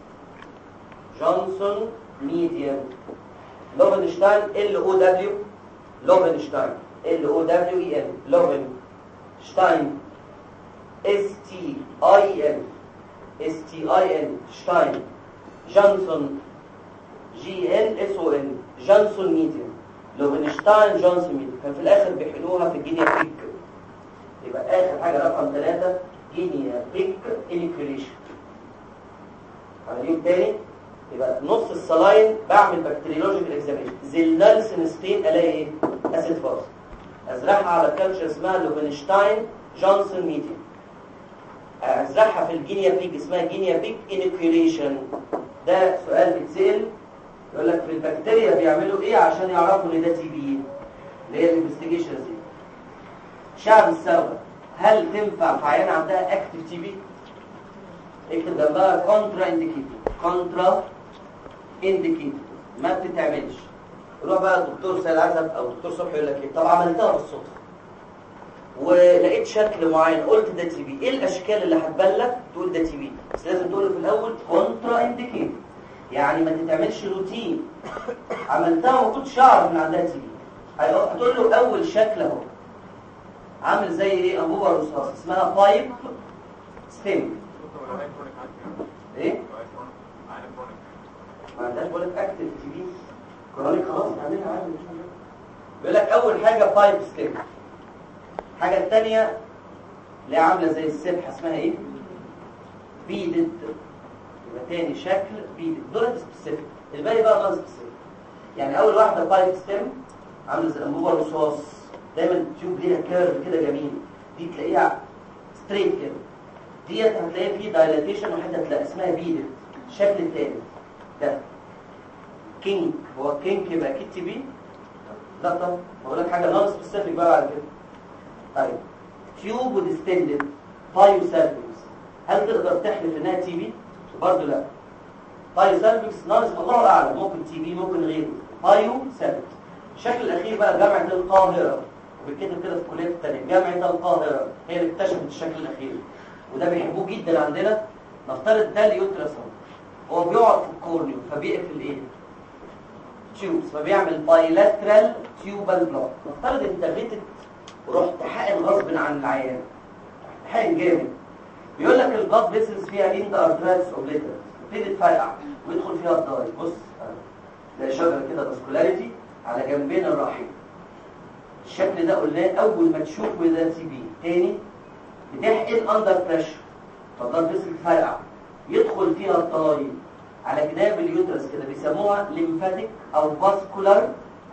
[SPEAKER 2] جونسون ميديوم. لوفنشتاين ال او دبليو، لوفنشتاين ال او دبليو اي ان، لوفنشتاين اس تي اي ان، اس تي اي ان، شتاين، جونسون جي ان اس او ان، جونسون ميديوم، لوفنشتاين جونسون ميديوم. كان في الاخر بيحلوها في الجينيا بيك. يبقى اخر حاجه رقم ثلاثة جينيا بيك انيكيوليشن. عمليهم تاني، يبقى نص الصلاين بعمل بكتيريولوجيكال اكزامينشن. زيل-نيلسون ستين الاقي ايه؟ اسيد فاست. ازرعها على كالتشر اسمها لوفنشتاين جونسون ميديوم. ازرعها في الجينيا بيك اسمها جينيا بيك انيكيوليشن. ده سؤال بيتسال، يقول لك في البكتيريا بيعملوا ايه عشان يعرفوا ان ده تي بي؟ اللي هي الانفستيجيشنز دي. شعب الصبغه، هل تنفع في عيان عندها اكتف تي بي؟ اكتب جنبها كونترا انديكيتور. كونترا انديكيتور ما بتتعملش. يروح بقى الدكتور سيد عزب او الدكتور صبحي يقول لك ايه؟ طب عملتها بالصدفه ولقيت شكل معين قلت ده تي بي، ايه الاشكال اللي هتبان لك تقول ده تي بي؟ بس لازم تقول في الاول كونترا انديكيت، يعني ما تتعملش روتين. عملتها وما كنتش اعرف ان عندها تي بي، هتقول له اول شكل اهو عامل زي ايه؟ انبوبه رصاص اسمها بايب ستيم. ايه؟ ما عندهاش بقول لك اكتف تي بي كرونيك خلاص عاملها عادي. بيقول لك اول حاجه بايب ستيم. الحاجه الثانيه اللي هي عامله زي السبحه اسمها ايه؟ بيدد. يبقى تاني شكل بيدد. دول سبيسيفيك، الباقي بقى نون سبيسيفيك. يعني اول واحده بايب ستيم عامله زي انبوبه رصاص، دايما التيوب ليها كيرف كده جميل، دي تلاقيها ستريت كده، ديت هتلاقيها فيه دايلاتيشن وحته هتلاقي اسمها بيدد. الشكل الثاني ده كينك. هو كينك يبقى اكيد تي بي؟ لا طبعا، بقول لك حاجه نون سبيسيفيك بقى على كده. طيب تيوب وديستندد بايو سيرفكس، هل تقدر تحلف انها تي بي؟ برضه لا. بايو سيرفكس نون، الله اعلم، ممكن تي بي ممكن غيره. بايو سيرفكس. الشكل الاخير بقى جامعه القاهره، وبالكتب كده في الكليات الثانيه جامعه القاهره هي اللي اكتشفت الشكل الاخير، وده بيحبوه جدا عندنا. نفترض ده اليوتراسون، هو بيقعد في الكورنيو فبيقفل ايه؟ تيوبس، فبيعمل بايلاترال تيوبال بلوك. نفترض انت غتت ورحت حقن غصب عن العيان، حقن جامد، بيقول لك البلاد فيسلز فيها اند ارتريتس اوبليتر، تبتدي تفرقع ويدخل فيها الضاي. بص زي شجره كده فاسكولاريتي على جنبين الرحم. الشكل ده قلناه اول ما تشوفه ده تي بي. تاني بتحقن اندر بريشر فالبلاد فيسل تفرقع يدخل فيها الضاي على جناب اليوترس كده، بيسموها ليمفاتيك او فاسكولار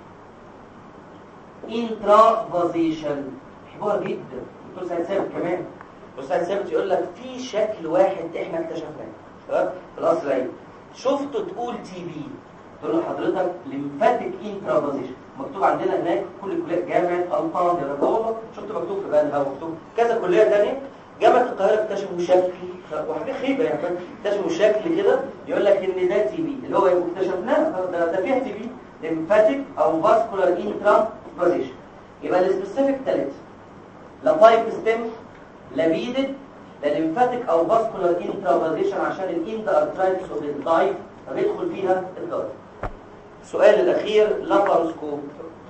[SPEAKER 2] انترافازيشن. بيحبوها جدا. دكتور سعيد ثابت كمان، دكتور سعيد ثابت يقول لك في شكل واحد احنا اكتشفناه تمام في القصر العيني، شفته تقول تي بي، تقول له حضرتك ليمفاتيك انترافازيشن. مكتوب عندنا هناك كل كليه جامعه القاهره، والله شفت مكتوب في بنها ومكتوب كذا كليه ثانيه. جامعه القاهره اكتشفوا شكل، وحاجه خيبه يعني، اكتشفوا شكل كده يقول لك ان ده تي بي، اللي هو اكتشفناه ده, ده فيها تي بي ليمفاتيك او فاسكولار انترافازيشن. يبقى السبيسيفيك ثلاثه، لا بايب ستيم، لا بيدد، لا ليمفاتيك او فاسكولار انترافازيشن، عشان الاند ارترايتس اوف الدايف فبيدخل فيها الدايف. السؤال الاخير لاباروسكوب،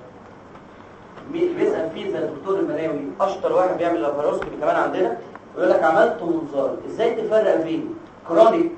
[SPEAKER 2] بيسال فيه زي الدكتور المناوي، اشطر واحد بيعمل لاباروسكوبي كمان عندنا، ويقول لك عملت منظار ازاي تفرق بين كرونيك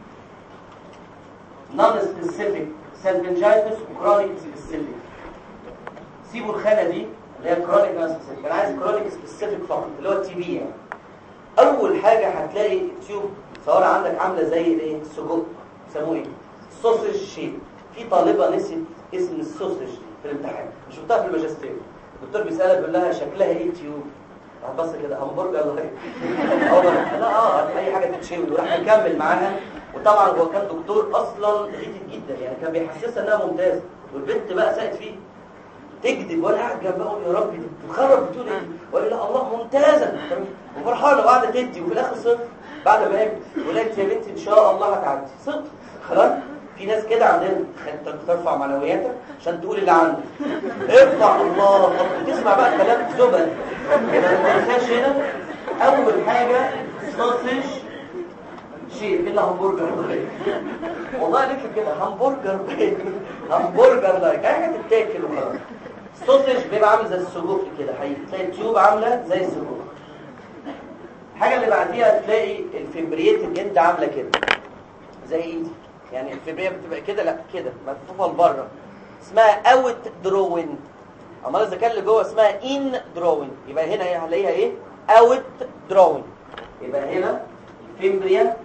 [SPEAKER 2] نون سبيسيفيك سالفنجايتس وكرونيك سبيسيفيك. سيبوا الخانه دي اللي هي كرونيك نون سبيسيفيك، انا عايز كرونيك سبيسيفيك فقط اللي هو التي بي. يعني اول حاجه هتلاقي تيوب صور عندك عامله زي الايه؟ السجق، بيسموه ايه؟ سوسج شيب. في طالبه نسيت اسم السوسج في الامتحان، شفتها في الماجستير، الدكتور بيسالها بيقول لها شكلها ايه تيوب؟ بص كده همبرجر ولا ايه؟ لا اه اي حاجه تتشوي، وراح نكمل معاها. وطبعا هو كان دكتور اصلا غيتت جدا، يعني كان بيحسسها انها ممتازه، والبنت بقى سقت فيه تكذب، وانا قاعد جنبها اقول يا رب دي بتخرب بتقول ايه؟ وقال لا الله ممتازه وفرحانه وقاعده تدي، وفي الاخر صفر بعد ما قامت. وقالت يا بنتي ان شاء الله هتعدي صفر. خلاص في ناس كده عندنا، انت ترفع معنوياتك عشان تقول اللي عندك، ارفع الله. طب تسمع بقى كلام زبل يبقى ما تنساش هنا. اول حاجه سوسج شيء الا همبرجر والله قالت لي كده همبرجر همبرجر لايك اي حاجه تتاكل وخلاص. السوسج بيبقى عامل زي السجق كده، هتلاقي التيوب عامله زي السجق. الحاجه اللي بعديها تلاقي الفيبريتد اند عامله كده زي ايدي، يعني الفيبريه بتبقى كده، لا كده ملفوفه لبره، اسمها اوت دروين. امال اذا كان اللي جوه اسمها ان دروين، يبقى هنا هنلاقيها ايه؟ اوت دروين. يبقى هنا الفيبريه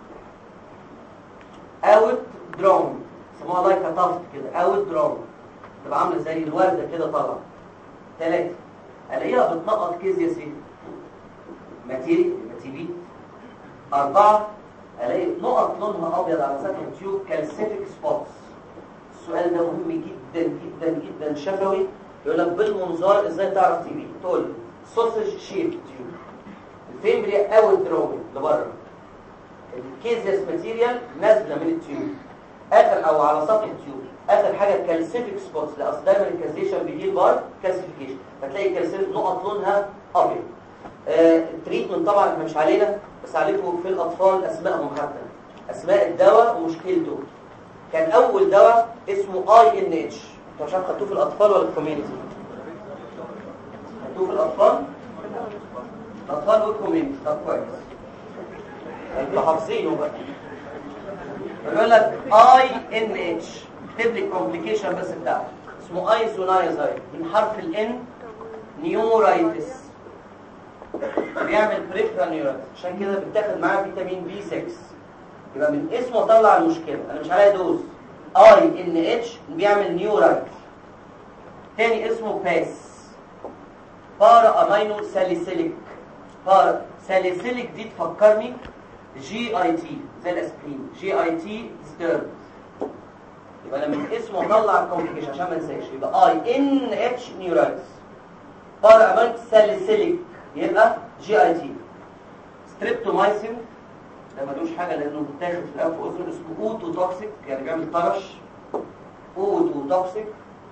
[SPEAKER 2] اوت دروين، اسمها لايك طفت كده اوت دروين، تبقى عامله زي الورده كده طالعه. ثلاثه الاقيها بتنقط كيز يا سيدي ماتيري ماتيبي. اربعه الاقي نقط لونها ابيض على سطح التيوب كالسيفيك سبوتس. السؤال ده مهم جدا جدا جدا شفوي، يقول لك بالمنظار ازاي تعرف تي بي؟ تقول سوسج شيب تيوب، الفيمبريا اوت دروين لبره، الكيزيس ماتيريال نازله من التيوب، اخر او على سطح التيوب اخر حاجه الكالسيفيك سبوتس، لأصل دايما الكالسيشن بيجي بار كالسيفيكيشن، فتلاقي الكالسيفيك نقط لونها ابيض. آه التريتمنت طبعا احنا مش علينا، بس عليكم في الاطفال اسمائهم حتى اسماء الدواء ومشكلته. كان اول دواء اسمه اي ان اتش، انتوا مش عارف خدتوه في الاطفال ولا في الكوميونتي؟ خدتوه في الاطفال؟ الاطفال والكوميونتي، طب كويس انتوا حافظينه بقى. بيقول لك اي ان اتش، اكتب لي الكومبليكيشن بس بتاعه، اسمه ايزونايزايد من حرف الان، نيورايتس، بيعمل بريفرال نيورايتس، عشان كده بتاخد معاه فيتامين بي ستة. يبقى من اسمه طلع المشكله، انا مش عليا دوز. اي ان اتش بيعمل نيورايتس. تاني اسمه باس، بارا امينو ساليسيليك. بارا ساليسيليك دي تفكرني جي اي تي زي الاسبرين، جي اي تي ستيرن. يبقى انا من اسمه اطلع الكومبليكيشن عشان ما انساش. يبقى اي ان اتش نيورايتس، بارا امينو ساليسيليك يبقى جي اي تي. ستريبتومايسين ده ملوش حاجه لانه بيتاخد في الانف واذن، اسمه اوتو توكسيك يعني بيعمل طرش، اوتو توكسيك.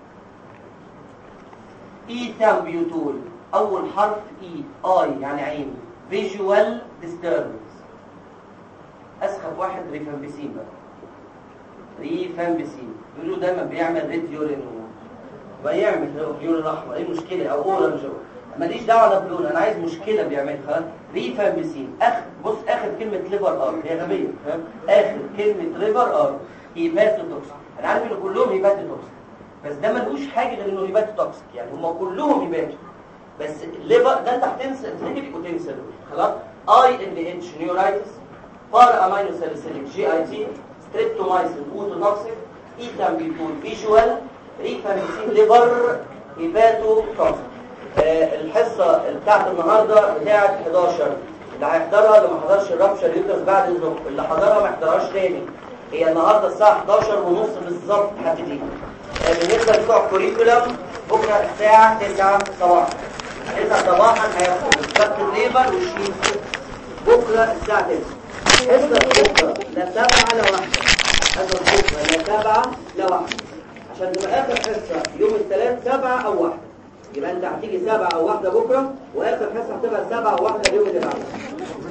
[SPEAKER 2] ايثامبيوتول اول حرف اي، اي يعني عين، فيجوال ديستربنس. اسخف واحد ريفامبيسين بقى، ريفامبيسين بيقولوا دايما بيعمل ريد يورين، ويعمل يورين احمر، ايه المشكله؟ او اورنج، ماليش دعوه انا بلون، انا عايز مشكله بيعمل. خلاص ريفامبيسين. اخر بص اخر كلمه ليفر ار، هي غبيه فاهم؟ اخر كلمه ليفر ار هيباتوتوكسيك. انا عارف ان كلهم هيباتوتوكسيك، بس ده ملوش حاجه غير انه هيباتوتوكسيك، يعني هم كلهم هيباتو، بس الليفر ده انت هتنسى تفتكر وتنسى. خلاص اي ان اتش نيورايتس، بار امينو ساليسيليك جي اي تي، ستريبتومايسين اوتوتوكسيك، ايثامبيتول فيجوال، ريفامبيسين ليفر، هيباتوتوكسيك. آه الحصه بتاعت النهارده بتاعت حداشر، اللي هيحضرها اللي ما حضرش الرابشر يدرس بعد الظهر، اللي حضرها ما يحضرهاش تاني. هي النهارده الساعه حداشر ونص بالظبط هتبتدي. آه بالنسبه لبتوع الكوريكولم بكره الساعه تسعة صباحا. تسعة صباحا هياخدوا السبت الليبر والشيل بكره الساعه تسعة. حصه بكره لا سبعة لا واحده، حصه بكره لا سبعة لا واحده، عشان تبقى اخر حصه يوم الثلاث سبعة او واحده. يبقى انت هتيجي سبعة او واحده بكره، واخر حصه هتبقى سبعة او واحده اليوم اللي بعده.